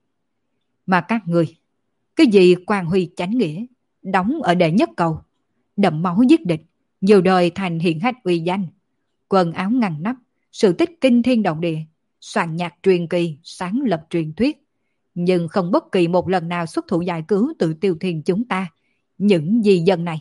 Mà các người, cái gì quan huy chánh nghĩa, đóng ở đệ nhất cầu, đậm máu giết địch, nhiều đời thành hiển hách uy danh, quần áo ngăn nắp, sự tích kinh thiên động địa, soạn nhạc truyền kỳ, sáng lập truyền thuyết, nhưng không bất kỳ một lần nào xuất thủ giải cứu Tử Tiêu Thiên chúng ta, những di dân này.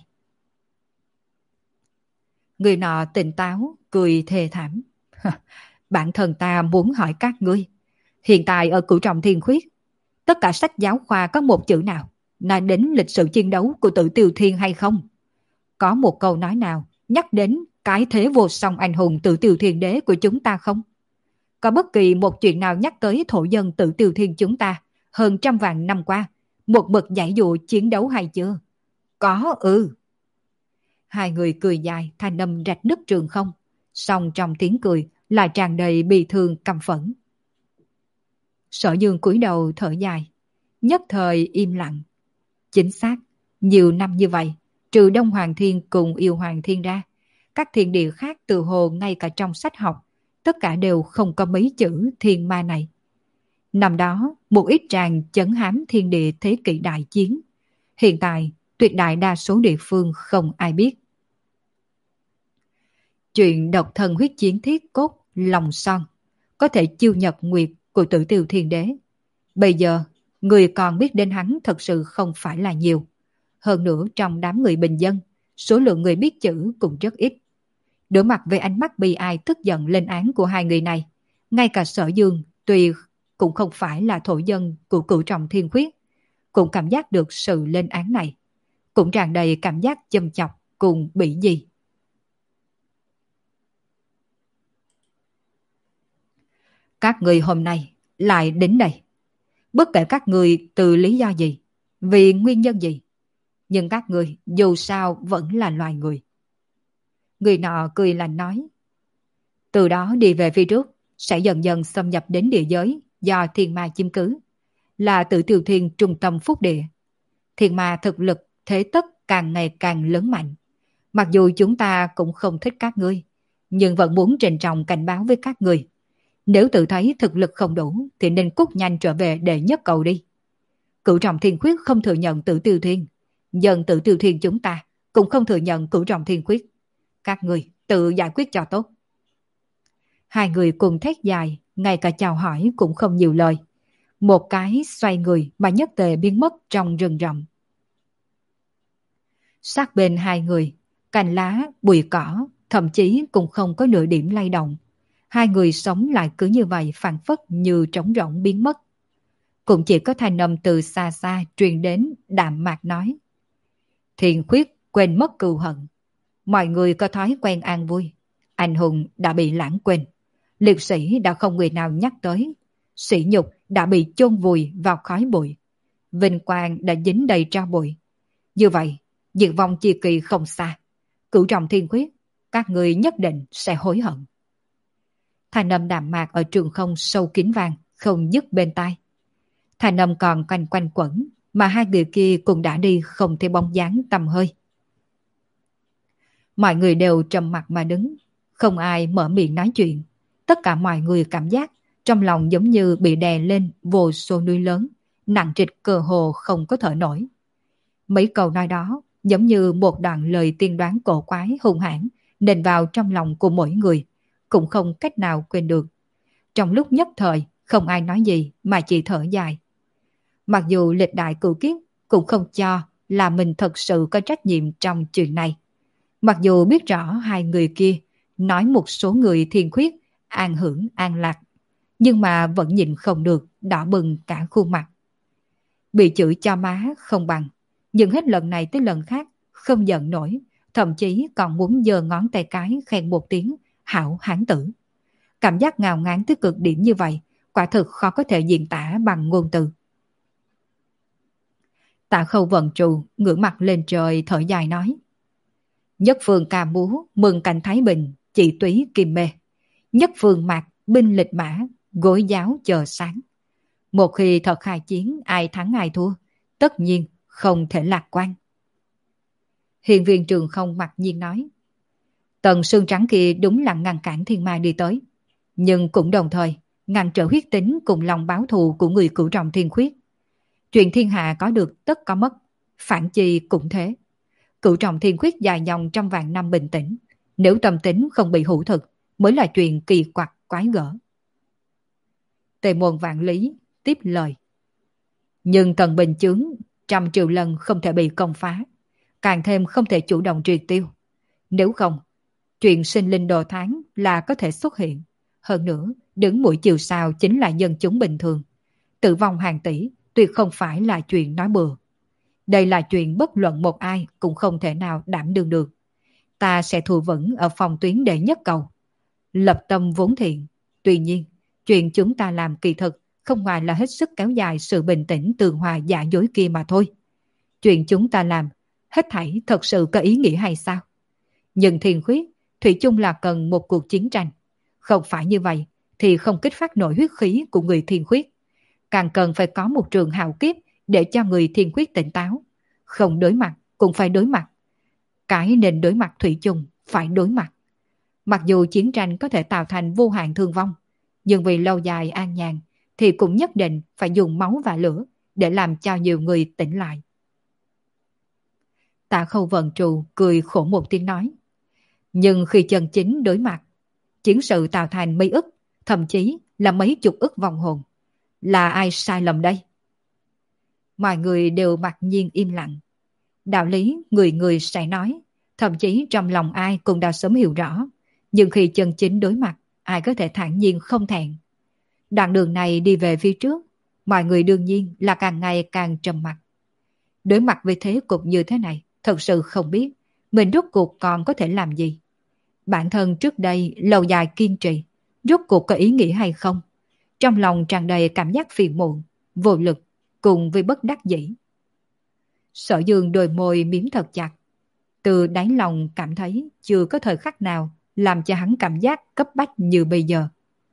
Người nọ tỉnh táo, cười thê thảm. Bản thân ta muốn hỏi các ngươi, hiện tại ở Cửu Trọng Thiên Khuyết, tất cả sách giáo khoa có một chữ nào nói đến lịch sử chiến đấu của Tử Tiêu Thiên hay không? Có một câu nói nào nhắc đến cái thế vô song anh hùng Tử Tiêu Thiên Đế của chúng ta không? Có bất kỳ một chuyện nào nhắc tới thổ dân Tử Tiêu Thiên chúng ta hơn trăm vạn năm qua, một mực giải dụ chiến đấu hay chưa? Có ư. Hai người cười dài, thanh âm rạch nứt trường không, song trong tiếng cười lại tràn đầy bi thương căm phẫn. Sở Dương cúi đầu thở dài, nhất thời im lặng. Chính xác, nhiều năm như vậy, trừ Đông Hoàng Thiên cùng Yêu Hoàng Thiên ra, các thiên địa khác từ hồ ngay cả trong sách học, tất cả đều không có mấy chữ thiên ma này. Năm đó, một ít tràng chấn hám thiên địa thế kỷ đại chiến. Hiện tại, tuyệt đại đa số địa phương không ai biết. Chuyện độc thân huyết chiến thiết cốt lòng son, có thể chiêu nhật nguyệt của Tử Tiêu Thiên Đế. Bây giờ, người còn biết đến hắn thật sự không phải là nhiều. Hơn nữa trong đám người bình dân, số lượng người biết chữ cũng rất ít. Đối mặt với ánh mắt bi ai tức giận lên án của hai người này, ngay cả Sở Dương tuy cũng không phải là thổ dân của Cửu Trọng Thiên Khuyết, cũng cảm giác được sự lên án này, cũng tràn đầy cảm giác châm chọc cùng bị gì. Các người hôm nay lại đến đây, bất kể các người từ lý do gì, vì nguyên nhân gì, nhưng các người dù sao vẫn là loài người. Người nọ cười lạnh nói, từ đó đi về phía trước, sẽ dần dần xâm nhập đến địa giới do thiên ma chiếm cứ, là Tử Tiêu Thiên trung tâm phúc địa. Thiên ma thực lực thế tất càng ngày càng lớn mạnh. Mặc dù chúng ta cũng không thích các ngươi, nhưng vẫn muốn trịnh trọng cảnh báo với các ngươi. Nếu tự thấy thực lực không đủ thì nên cút nhanh trở về đệ nhất cầu đi. Cửu Trọng Thiên Khuyết không thừa nhận Tử Tiêu Thiên, dần Tử Tiêu Thiên chúng ta cũng không thừa nhận Cửu Trọng Thiên Khuyết. Các người tự giải quyết cho tốt. Hai người cùng thét dài, ngay cả chào hỏi cũng không nhiều lời. Một cái xoay người mà nhất tề biến mất trong rừng rậm. Sát bên hai người, cành lá, bụi cỏ, thậm chí cũng không có nửa điểm lay động. Hai người sống lại cứ như vậy phảng phất như trống rỗng biến mất. Cũng chỉ có thanh âm từ xa xa truyền đến đạm mạc nói. Thiên Khuyết quên mất cừu hận. Mọi người có thói quen an vui. Anh hùng đã bị lãng quên. Liệt sĩ đã không người nào nhắc tới. Sỉ nhục đã bị chôn vùi vào khói bụi. Vinh quang đã dính đầy tro bụi. Như vậy, diệt vong chia kỳ không xa. Cửu Trọng Thiên Khuyết, các người nhất định sẽ hối hận. Thanh âm đạm mạc ở trường không sâu kín vàng, không dứt bên tai. Thanh âm còn quanh quanh quẩn, mà hai người kia cũng đã đi không thấy bóng dáng tầm hơi. Mọi người đều trầm mặc mà đứng, không ai mở miệng nói chuyện. Tất cả mọi người cảm giác trong lòng giống như bị đè lên vô số núi lớn, nặng trịch cơ hồ không có thở nổi. Mấy câu nói đó giống như một đoạn lời tiên đoán cổ quái hung hãn nền vào trong lòng của mỗi người, cũng không cách nào quên được. Trong lúc nhất thời, không ai nói gì mà chỉ thở dài. Mặc dù lịch đại cửu kiếp cũng không cho là mình thật sự có trách nhiệm trong chuyện này. Mặc dù biết rõ hai người kia nói một số người Thiên Khuyết an hưởng an lạc, nhưng mà vẫn nhịn không được đỏ bừng cả khuôn mặt. Bị chửi cho má không bằng, nhưng hết lần này tới lần khác không giận nổi, thậm chí còn muốn giơ ngón tay cái khen một tiếng hảo hán tử. Cảm giác ngào ngán tới cực điểm như vậy, quả thực khó có thể diễn tả bằng ngôn từ. Tạ Khâu vận trù, ngửa mặt lên trời thở dài nói. Nhất phương ca múa, mừng cảnh Thái Bình, chỉ túy kim mê. Nhất phương mạc, binh lịch mã, gối giáo chờ sáng. Một khi thật khai chiến, ai thắng ai thua, tất nhiên không thể lạc quan. Hiền viên Trường Không mặc nhiên nói. Tần xương trắng kia đúng là ngăn cản thiên ma đi tới, nhưng cũng đồng thời ngăn trở huyết tính cùng lòng báo thù của người Cửu Trọng Thiên Khuyết. Chuyện thiên hạ có được tất có mất, phản chi cũng thế. Cửu Trọng Thiên Khuyết dài dòng trong vạn năm bình tĩnh, nếu tâm tính không bị hữu thực mới là chuyện kỳ quặc quái gở. Tề Môn Vạn Lý tiếp lời. Nhưng tần bình chướng trăm triệu lần không thể bị công phá, càng thêm không thể chủ động triệt tiêu. Nếu không, chuyện sinh linh đồ tháng là có thể xuất hiện. Hơn nữa, đứng mũi chiều sao chính là dân chúng bình thường. Tử vong hàng tỷ tuyệt không phải là chuyện nói bừa. Đây là chuyện bất luận một ai cũng không thể nào đảm đương được. Ta sẽ thù vững ở phòng tuyến đệ nhất cầu. Lập tâm vốn thiện. Tuy nhiên, chuyện chúng ta làm kỳ thực không ngoài là hết sức kéo dài sự bình tĩnh tường hòa giả dối kia mà thôi. Chuyện chúng ta làm, hết thảy thật sự có ý nghĩa hay sao? Nhưng Thiên Khuyết, thủy chung là cần một cuộc chiến tranh. Không phải như vậy, thì không kích phát nổi huyết khí của người Thiên Khuyết. Càng cần phải có một trường hào kiếp để cho người Thiên Khuyết tỉnh táo. Không đối mặt, cũng phải đối mặt. Cái nên đối mặt thủy chung, phải đối mặt. Mặc dù chiến tranh có thể tạo thành vô hạn thương vong, nhưng vì lâu dài an nhàn, thì cũng nhất định phải dùng máu và lửa để làm cho nhiều người tỉnh lại. Tạ Khâu Vận Trù cười khổ một tiếng nói. Nhưng khi chân chính đối mặt, chiến sự tạo thành mấy ức, thậm chí là mấy chục ức vong hồn. Là ai sai lầm đây? Mọi người đều mặc nhiên im lặng. Đạo lý người người sẽ nói, thậm chí trong lòng ai cũng đã sớm hiểu rõ. Nhưng khi chân chính đối mặt, ai có thể thản nhiên không thẹn. Đoạn đường này đi về phía trước, mọi người đương nhiên là càng ngày càng trầm mặc. Đối mặt với thế cục như thế này, thật sự không biết mình rốt cuộc còn có thể làm gì. Bản thân trước đây lâu dài kiên trì, rốt cuộc có ý nghĩa hay không? Trong lòng tràn đầy cảm giác phiền muộn, vô lực, cùng với bất đắc dĩ. Sở Dương đôi môi miếm thật chặt. Từ đáy lòng cảm thấy chưa có thời khắc nào làm cho hắn cảm giác cấp bách như bây giờ.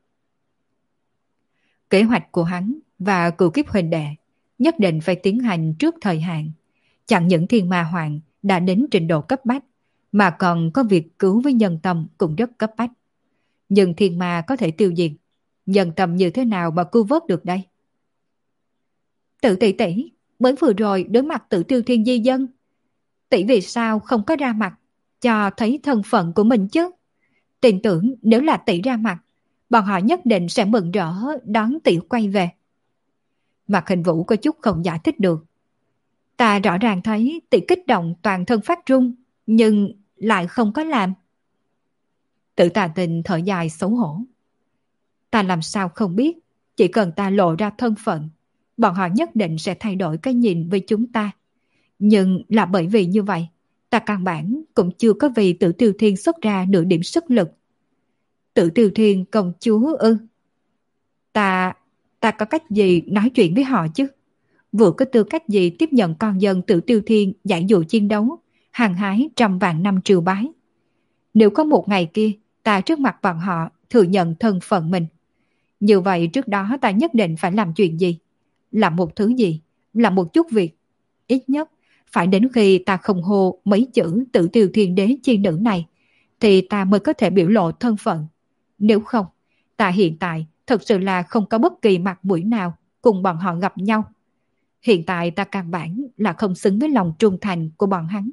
Kế hoạch của hắn và cửu kiếp huynh đệ nhất định phải tiến hành trước thời hạn. Chẳng những thiên ma hoàng đã đến trình độ cấp bách, mà còn có việc cứu với nhân tâm cũng rất cấp bách. Nhưng thiên ma có thể tiêu diệt, nhân tâm như thế nào mà cứu vớt được đây? Tự tỷ tỷ, mới vừa rồi đối mặt Tử Tiêu Thiên di dân. Tỷ vì sao không có ra mặt, cho thấy thân phận của mình chứ? Tin tưởng nếu là tỷ ra mặt, bọn họ nhất định sẽ mừng rỡ đón tỷ quay về. Mạc Hình Vũ có chút không giải thích được. Ta rõ ràng thấy tỷ kích động toàn thân phát run, nhưng lại không có làm. Tự Tà Tình thở dài xấu hổ. Ta làm sao không biết, chỉ cần ta lộ ra thân phận, bọn họ nhất định sẽ thay đổi cái nhìn với chúng ta. Nhưng là bởi vì như vậy, ta căn bản cũng chưa có vì Tử Tiêu Thiên xuất ra nửa điểm sức lực. Tử Tiêu Thiên công chúa ư? Ta, ta có cách gì nói chuyện với họ chứ? Vừa có tư cách gì tiếp nhận con dân Tử Tiêu Thiên giải dụ chiến đấu, hàng hái trăm vạn năm triều bái? Nếu có một ngày kia, ta trước mặt bọn họ thừa nhận thân phận mình. Như vậy trước đó ta nhất định phải làm chuyện gì? Làm một thứ gì? Làm một chút việc. Ít nhất, phải đến khi ta không hô mấy chữ Tử Tiêu Thiên đế chi nữ này, thì ta mới có thể biểu lộ thân phận. Nếu không, ta hiện tại thật sự là không có bất kỳ mặt mũi nào cùng bọn họ gặp nhau. Hiện tại ta căn bản là không xứng với lòng trung thành của bọn hắn.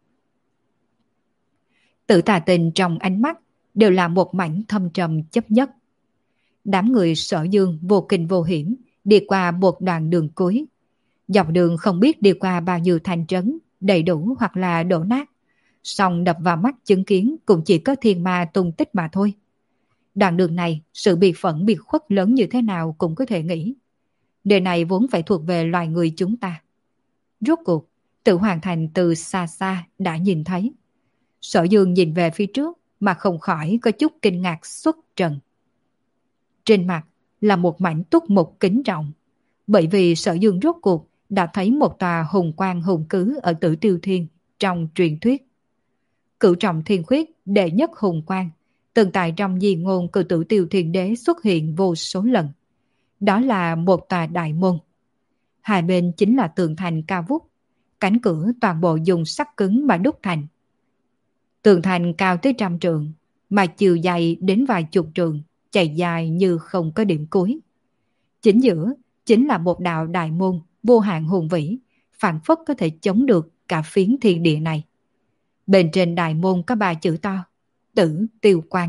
Tự Tà Tình trong ánh mắt đều là một mảnh thâm trầm chấp nhất. Đám người Sở Dương vô kinh vô hiểm đi qua một đoạn đường cuối. Dọc đường không biết đi qua bao nhiêu thành trấn, đầy đủ hoặc là đổ nát. Song đập vào mắt chứng kiến cũng chỉ có thiên ma tung tích mà thôi. Đoạn đường này, sự biệt phẫn biệt khuất lớn như thế nào cũng có thể nghĩ. Đời này vốn phải thuộc về loài người chúng ta. Rốt cuộc, Tự Hoàn Thành từ xa xa đã nhìn thấy. Sở Dương nhìn về phía trước mà không khỏi có chút kinh ngạc xuất trần. Trên mặt là một mảnh túc mục kính trọng, bởi vì Sở Dương rốt cuộc đã thấy một tòa hùng quang hùng cứ ở Tử Tiêu Thiên trong truyền thuyết. Cửu trọng thiên khuyết đệ nhất hùng quang, từng tại trong di ngôn của Tử Tiêu Thiên đế xuất hiện vô số lần. Đó là một tòa đại môn. Hai bên chính là tường thành cao vút, cánh cửa toàn bộ dùng sắt cứng mà đúc thành. Tường thành cao tới trăm trượng, mà chiều dài đến vài chục trượng, chạy dài như không có điểm cuối. Chính giữa chính là một đạo đại môn vô hạn hùng vĩ, phảng phất có thể chống được cả phiến thiên địa này. Bên trên đại môn có ba chữ to: Tử Tiêu Quan.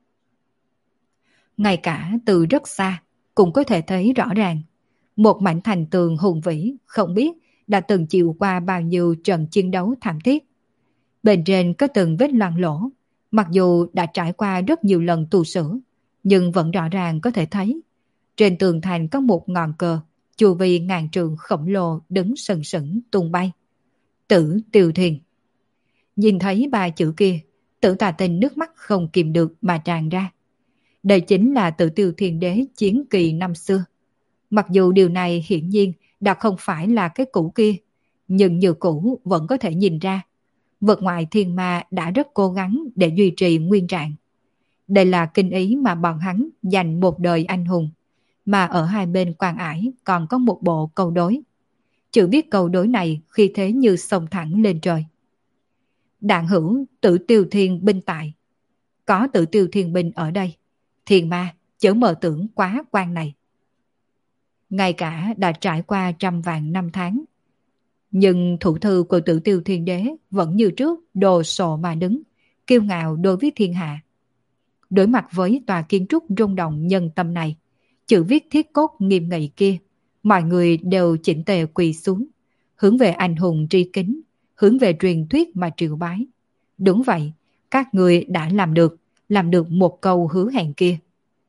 Ngay cả từ rất xa cũng có thể thấy rõ ràng, một mảnh thành tường hùng vĩ không biết đã từng chịu qua bao nhiêu trận chiến đấu thảm thiết. Bên trên có từng vết loang lỗ, mặc dù đã trải qua rất nhiều lần tu sửa, nhưng vẫn rõ ràng có thể thấy. Trên tường thành có một ngọn cờ, chu vi ngàn trượng khổng lồ đứng sừng sững tung bay. Tử Tiêu Thiên. Nhìn thấy ba chữ kia, Tử Tà Tinh nước mắt không kìm được mà tràn ra. Đây chính là Tử Tiêu Thiên Đế chiến kỳ năm xưa. Mặc dù điều này hiển nhiên đã không phải là cái cũ kia, nhưng như cũ vẫn có thể nhìn ra. Vật ngoại thiên ma đã rất cố gắng để duy trì nguyên trạng. Đây là kinh ý mà bọn hắn dành một đời anh hùng, mà ở hai bên quan ải còn có một bộ câu đối. Chữ viết câu đối này khi thế như sông thẳng lên trời. Đạn hữu Tử Tiêu Thiên binh tại. Có Tử Tiêu Thiên binh ở đây, thiên ma chớ mơ tưởng quá quan này. Ngay cả đã trải qua trăm vạn năm tháng, nhưng thủ thư của Tử Tiêu Thiên Đế vẫn như trước đồ sộ mà đứng, kiêu ngạo đối với thiên hạ. Đối mặt với tòa kiến trúc rung động nhân tâm này, chữ viết thiết cốt nghiêm nghị kia, mọi người đều chỉnh tề quỳ xuống, hướng về anh hùng tri kính, hướng về truyền thuyết mà triều bái. Đúng vậy, các người đã làm được, làm được một câu hứa hẹn kia.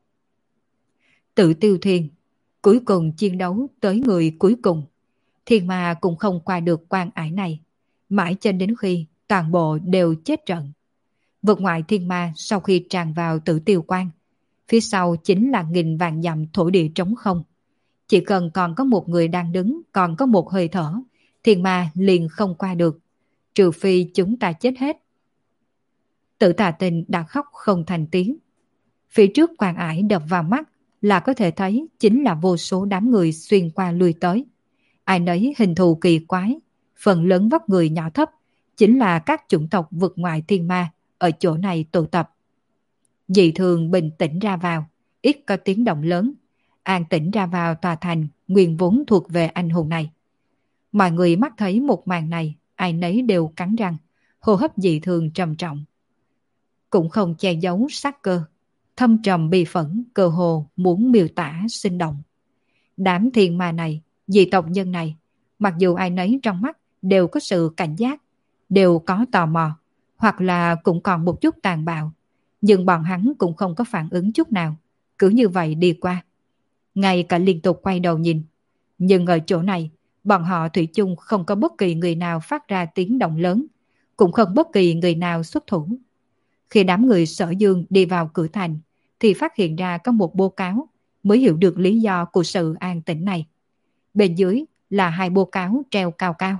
Tử Tiêu Thiên, cuối cùng chiến đấu tới người cuối cùng. Thiên ma cũng không qua được quan ải này, mãi cho đến khi toàn bộ đều chết trận. Vực ngoại thiên ma sau khi tràn vào Tử Tiêu Quan, phía sau chính là nghìn vạn dặm thổ địa trống không. Chỉ cần còn có một người đang đứng, còn có một hơi thở, thiên ma liền không qua được, trừ phi chúng ta chết hết. Tử Tà Tinh đã khóc không thành tiếng. Phía trước quan ải đập vào mắt là có thể thấy chính là vô số đám người xuyên qua lui tới. Ai nấy hình thù kỳ quái, phần lớn vóc người nhỏ thấp, chính là các chủng tộc vực ngoại thiên ma ở chỗ này tụ tập. Dị thường bình tĩnh ra vào, ít có tiếng động lớn, an tĩnh ra vào tòa thành nguyên vốn thuộc về anh hùng này. Mọi người mắt thấy một màn này, ai nấy đều cắn răng, hô hấp dị thường trầm trọng. Cũng không che giấu sắc cơ, thâm trầm bi phẫn, cơ hồ muốn miêu tả sinh động. Đám thiên ma này, dị tộc nhân này, mặc dù ai nấy trong mắt đều có sự cảnh giác, đều có tò mò, hoặc là cũng còn một chút tàn bạo, nhưng bọn hắn cũng không có phản ứng chút nào, cứ như vậy đi qua. Ngay cả liên tục quay đầu nhìn, nhưng ở chỗ này, bọn họ thủy chung không có bất kỳ người nào phát ra tiếng động lớn, cũng không bất kỳ người nào xuất thủ. Khi đám người Sở Dương đi vào cửa thành, thì phát hiện ra có một bố cáo, mới hiểu được lý do của sự an tĩnh này. Bên dưới là hai bố cáo treo cao cao.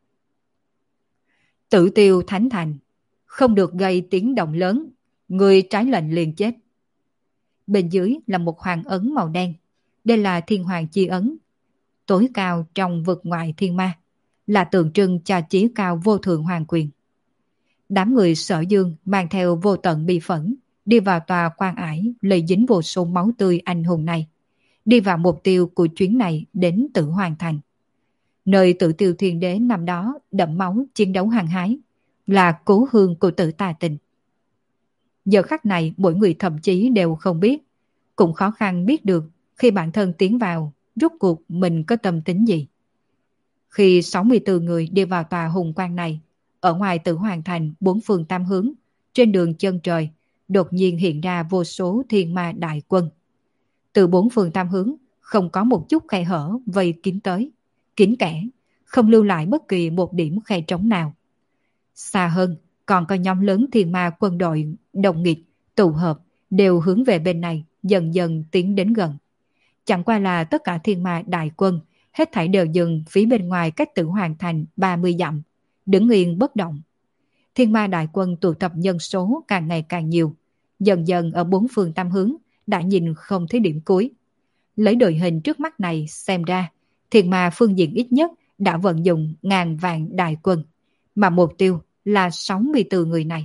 Tử Tiêu Thánh Thành, không được gây tiếng động lớn, người trái lệnh liền chết. Bên dưới là một hoàng ấn màu đen, đây là thiên hoàng chi ấn, tối cao trong vực ngoại thiên ma, là tượng trưng cho chí cao vô thượng hoàng quyền. Đám người Sở Dương mang theo vô tận bi phẫn, đi vào tòa quan ải lây dính vô số máu tươi anh hùng này, đi vào mục tiêu của chuyến này đến Tử Hoàng Thành. Nơi Tử Tiêu Thiên Đế năm đó đẫm máu chiến đấu hăng hái, là cố hương của Tử Tà Tinh. Giờ khắc này mỗi người thậm chí đều không biết, cũng khó khăn biết được khi bản thân tiến vào, rốt cuộc mình có tâm tính gì. Khi sáu mươi tư người đi vào tòa hùng quan này, ở ngoài Tử Hoàng Thành bốn phương tam hướng, trên đường chân trời, đột nhiên hiện ra vô số thiên ma đại quân. Từ bốn phương tam hướng, không có một chút khe hở vây kín tới, kín kẽ, không lưu lại bất kỳ một điểm khe trống nào. Xa hơn, còn có nhóm lớn thiên ma quân đội đồng nghịch, tụ hợp, đều hướng về bên này, dần dần tiến đến gần. Chẳng qua là tất cả thiên ma đại quân, hết thảy đều dừng phía bên ngoài cách Tử Hoàng Thành ba mươi dặm, đứng yên bất động. Thiên ma đại quân tụ tập nhân số càng ngày càng nhiều, dần dần ở bốn phương tam hướng, đã nhìn không thấy điểm cuối. Lấy đội hình trước mắt này xem ra, thiên ma phương diện ít nhất đã vận dụng ngàn vạn đại quân, mà mục tiêu là sáu mươi tư người này.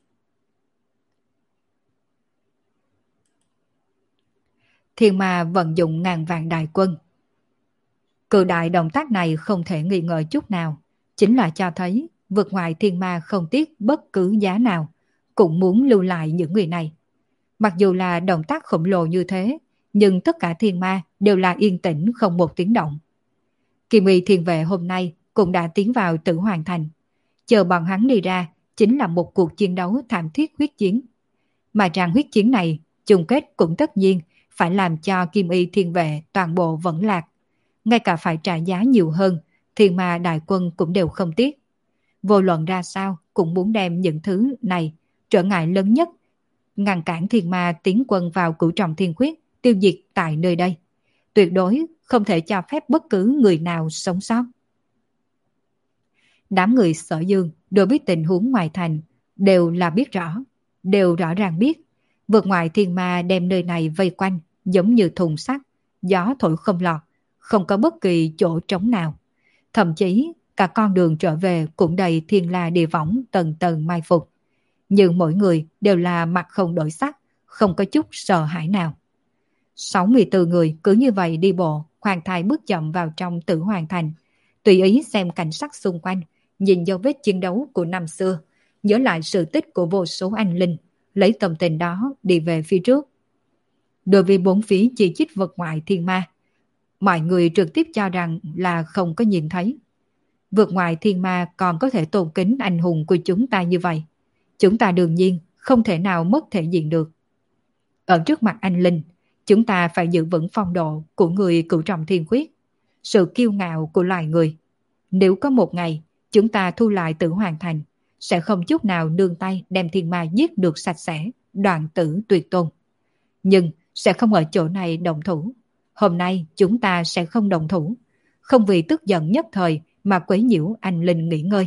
Thiên ma vận dụng ngàn vạn đại quân. Cự đại động tác này không thể nghi ngờ chút nào, chính là cho thấy vượt ngoài thiên ma không tiếc bất cứ giá nào, cũng muốn lưu lại những người này. Mặc dù là động tác khổng lồ như thế, nhưng tất cả thiên ma đều là yên tĩnh không một tiếng động. Kim Y Thiên Vệ hôm nay cũng đã tiến vào Tử Hoàng Thành. Chờ bọn hắn đi ra chính là một cuộc chiến đấu thảm thiết huyết chiến. Mà rằng huyết chiến này, chung kết cũng tất nhiên phải làm cho Kim Y Thiên Vệ toàn bộ vẫn lạc. Ngay cả phải trả giá nhiều hơn, Thiên Ma đại quân cũng đều không tiếc. Vô luận ra sao cũng muốn đem những thứ này trở ngại lớn nhất, ngăn cản Thiên Ma tiến quân vào Cửu Trọng Thiên Quyết, tiêu diệt tại nơi đây. Tuyệt đối không thể cho phép bất cứ người nào sống sót. Đám người Sở Dương đối với tình huống ngoài thành đều là biết rõ, đều rõ ràng biết. Vượt ngoại Thiên Ma đem nơi này vây quanh giống như thùng sắt, gió thổi không lọt, không có bất kỳ chỗ trống nào. Thậm chí cả con đường trở về cũng đầy thiên la địa võng tầng tầng mai phục. Nhưng mỗi người đều là mặt không đổi sắc, không có chút sợ hãi nào. sáu mươi tư người cứ như vậy đi bộ, khoan thai bước chậm vào trong Tử Hoàng Thành, tùy ý xem cảnh sắc xung quanh, nhìn dấu vết chiến đấu của năm xưa, nhớ lại sự tích của vô số anh linh, lấy tâm tình đó đi về phía trước. Đối với bốn phía chỉ trích vật ngoại Thiên Ma, mọi người trực tiếp cho rằng là không có nhìn thấy. Vượt ngoài Thiên Ma còn có thể tôn kính anh hùng của chúng ta như vậy, chúng ta đương nhiên không thể nào mất thể diện được. Ở trước mặt anh linh, chúng ta phải giữ vững phong độ của người Cửu Trọng Thiên Quyết, sự kiêu ngạo của loài người. Nếu có một ngày chúng ta thu lại Tử Hoàng Thành, sẽ không chút nào nương tay đem Thiên Ma giết được sạch sẽ, đoạn tử tuyệt tôn. Nhưng sẽ không ở chỗ này động thủ. Hôm nay chúng ta sẽ không động thủ, không vì tức giận nhất thời mà quấy nhiễu anh linh nghỉ ngơi.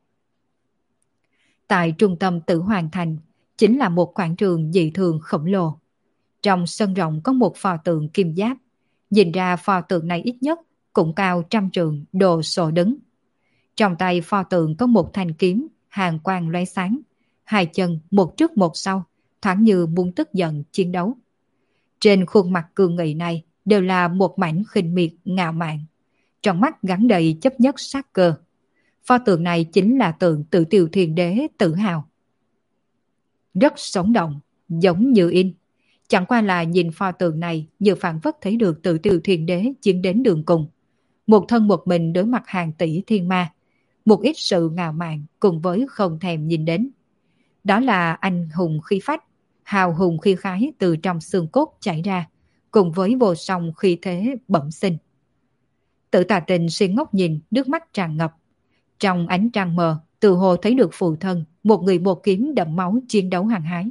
Tại trung tâm Tử Hoàng Thành chính là một quảng trường dị thường khổng lồ. Trong sân rộng có một pho tượng kim giáp. Nhìn ra pho tượng này ít nhất cũng cao trăm trượng, đồ sộ đứng. Trong tay pho tượng có một thanh kiếm, hàn quang lóe sáng. Hai chân một trước một sau, thoáng như muốn tức giận chiến đấu. Trên khuôn mặt cương nghị này đều là một mảnh khinh miệt ngạo mạn. Trong mắt gắn đầy chấp nhất sát cơ. Pho tượng này chính là tượng Tử Tiêu Thiên Đế Tử Hào. Rất sống động, giống như in. Chẳng qua là nhìn pho tượng này như phản phất thấy được Tử Tiêu Thiên Đế chiến đến đường cùng. Một thân một mình đối mặt hàng tỷ thiên ma. Một ít sự ngạo mạn cùng với không thèm nhìn đến. Đó là anh hùng khí phách, hào hùng khí khái từ trong xương cốt chảy ra, cùng với vô song khí thế bẩm sinh. Tử Tà Tình xuyên ngốc nhìn, nước mắt tràn ngập. Trong ánh trăng mờ, từ hồ thấy được phụ thân, một người một kiếm đậm máu chiến đấu hăng hái.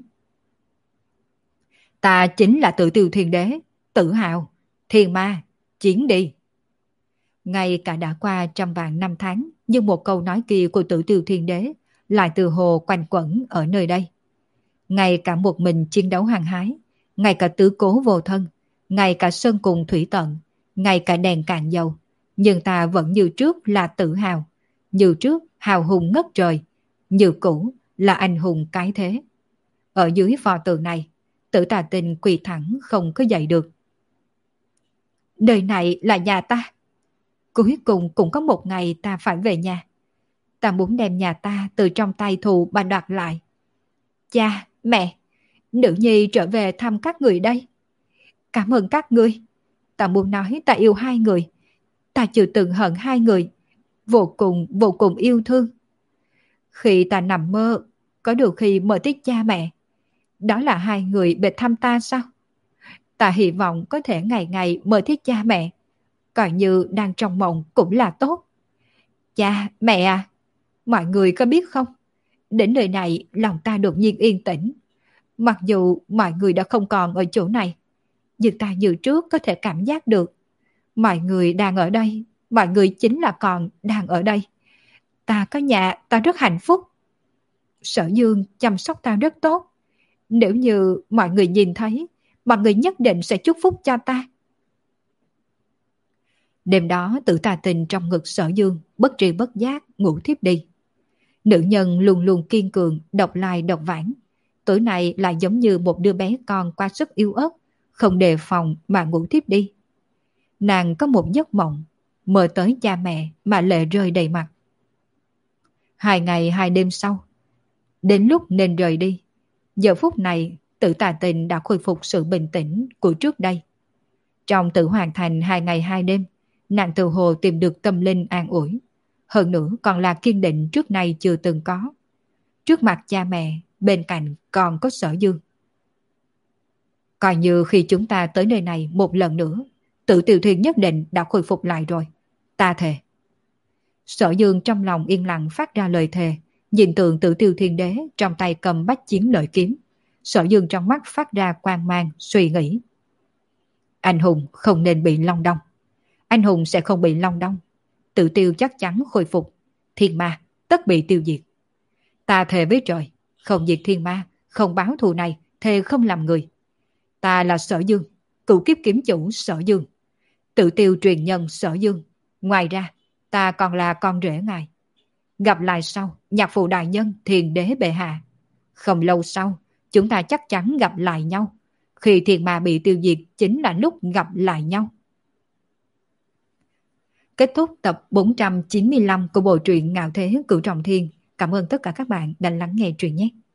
Ta chính là Tử Tiêu Thiên Đế, Tử Hào, Thiên Ma, chiến đi. Ngay cả đã qua trăm vạn năm tháng, nhưng một câu nói kia của Tử Tiêu Thiên Đế lại từ hồ quanh quẩn ở nơi đây. Ngay cả một mình chiến đấu hăng hái, ngay cả tứ cố vô thân, ngay cả sơn cùng thủy tận, ngay cả đèn cạn dầu, nhưng ta vẫn như trước là tự hào, như trước hào hùng ngất trời, như cũ là anh hùng cái thế. Ở dưới pho tượng này, Tử Tà Tình quỳ thẳng không có dậy được. Đời này là nhà ta. Cuối cùng cũng có một ngày ta phải về nhà. Ta muốn đem nhà ta từ trong tay thù bà đoạt lại. Cha, mẹ, nữ nhi trở về thăm các người đây. Cảm ơn các ngươi. Ta muốn nói ta yêu hai người. Ta chưa từng hận hai người. Vô cùng, vô cùng yêu thương. Khi ta nằm mơ, có được khi mơ thấy cha mẹ. Đó là hai người về thăm ta sao? Ta hy vọng có thể ngày ngày mơ thấy cha mẹ. Coi như đang trong mộng cũng là tốt. Cha, mẹ à, mọi người có biết không? Đến nơi này lòng ta đột nhiên yên tĩnh. Mặc dù mọi người đã không còn ở chỗ này, nhưng ta như trước có thể cảm giác được. Mọi người đang ở đây, mọi người chính là còn đang ở đây. Ta có nhà, ta rất hạnh phúc. Sở Dương chăm sóc ta rất tốt. Nếu như mọi người nhìn thấy, mọi người nhất định sẽ chúc phúc cho ta. Đêm đó Tử Tà Tình trong ngực Sở Dương bất tri bất giác ngủ thiếp đi. Nữ nhân luôn luôn kiên cường, độc lai độc vãng. Tối nay lại giống như một đứa bé con quá sức yếu ớt, không đề phòng mà ngủ thiếp đi. Nàng có một giấc mộng, mơ tới cha mẹ mà lệ rơi đầy mặt. Hai ngày hai đêm sau, đến lúc nên rời đi, giờ phút này Tử Tà Tình đã khôi phục sự bình tĩnh của trước đây. Trong Tử Hoàng Thành hai ngày hai đêm, nàng tự hồ tìm được tâm linh an ủi. hơn nữa còn là kiên định trước nay chưa từng có. Trước mặt cha mẹ, bên cạnh còn có Sở Dương. Coi như khi chúng ta tới nơi này một lần nữa, Tự Tiêu Thiên nhất định đã khôi phục lại rồi. Ta thề. Sở Dương trong lòng yên lặng phát ra lời thề, nhìn tượng Tự Tiêu Thiên Đế trong tay cầm bách chiến lợi kiếm. Sở Dương trong mắt phát ra quang mang, suy nghĩ. Anh hùng không nên bị long đong. Anh hùng sẽ không bị long đong. Tự tiêu chắc chắn khôi phục. Thiên ma tất bị tiêu diệt. Ta thề với trời, không diệt thiên ma, không báo thù này, thề không làm người. Ta là Sở Dương, cựu kiếp kiếm chủ Sở Dương, Tự tiêu truyền nhân Sở Dương. Ngoài ra, ta còn là con rể ngài. Gặp lại sau, nhạc phụ đại nhân Thiền Đế bệ hạ. Không lâu sau, chúng ta chắc chắn gặp lại nhau. Khi thiên ma bị tiêu diệt chính là lúc gặp lại nhau. Kết thúc tập bốn trăm chín mươi lăm của bộ truyện Ngạo Thế Cửu Trọng Thiên. Cảm ơn tất cả các bạn đã lắng nghe truyện nhé.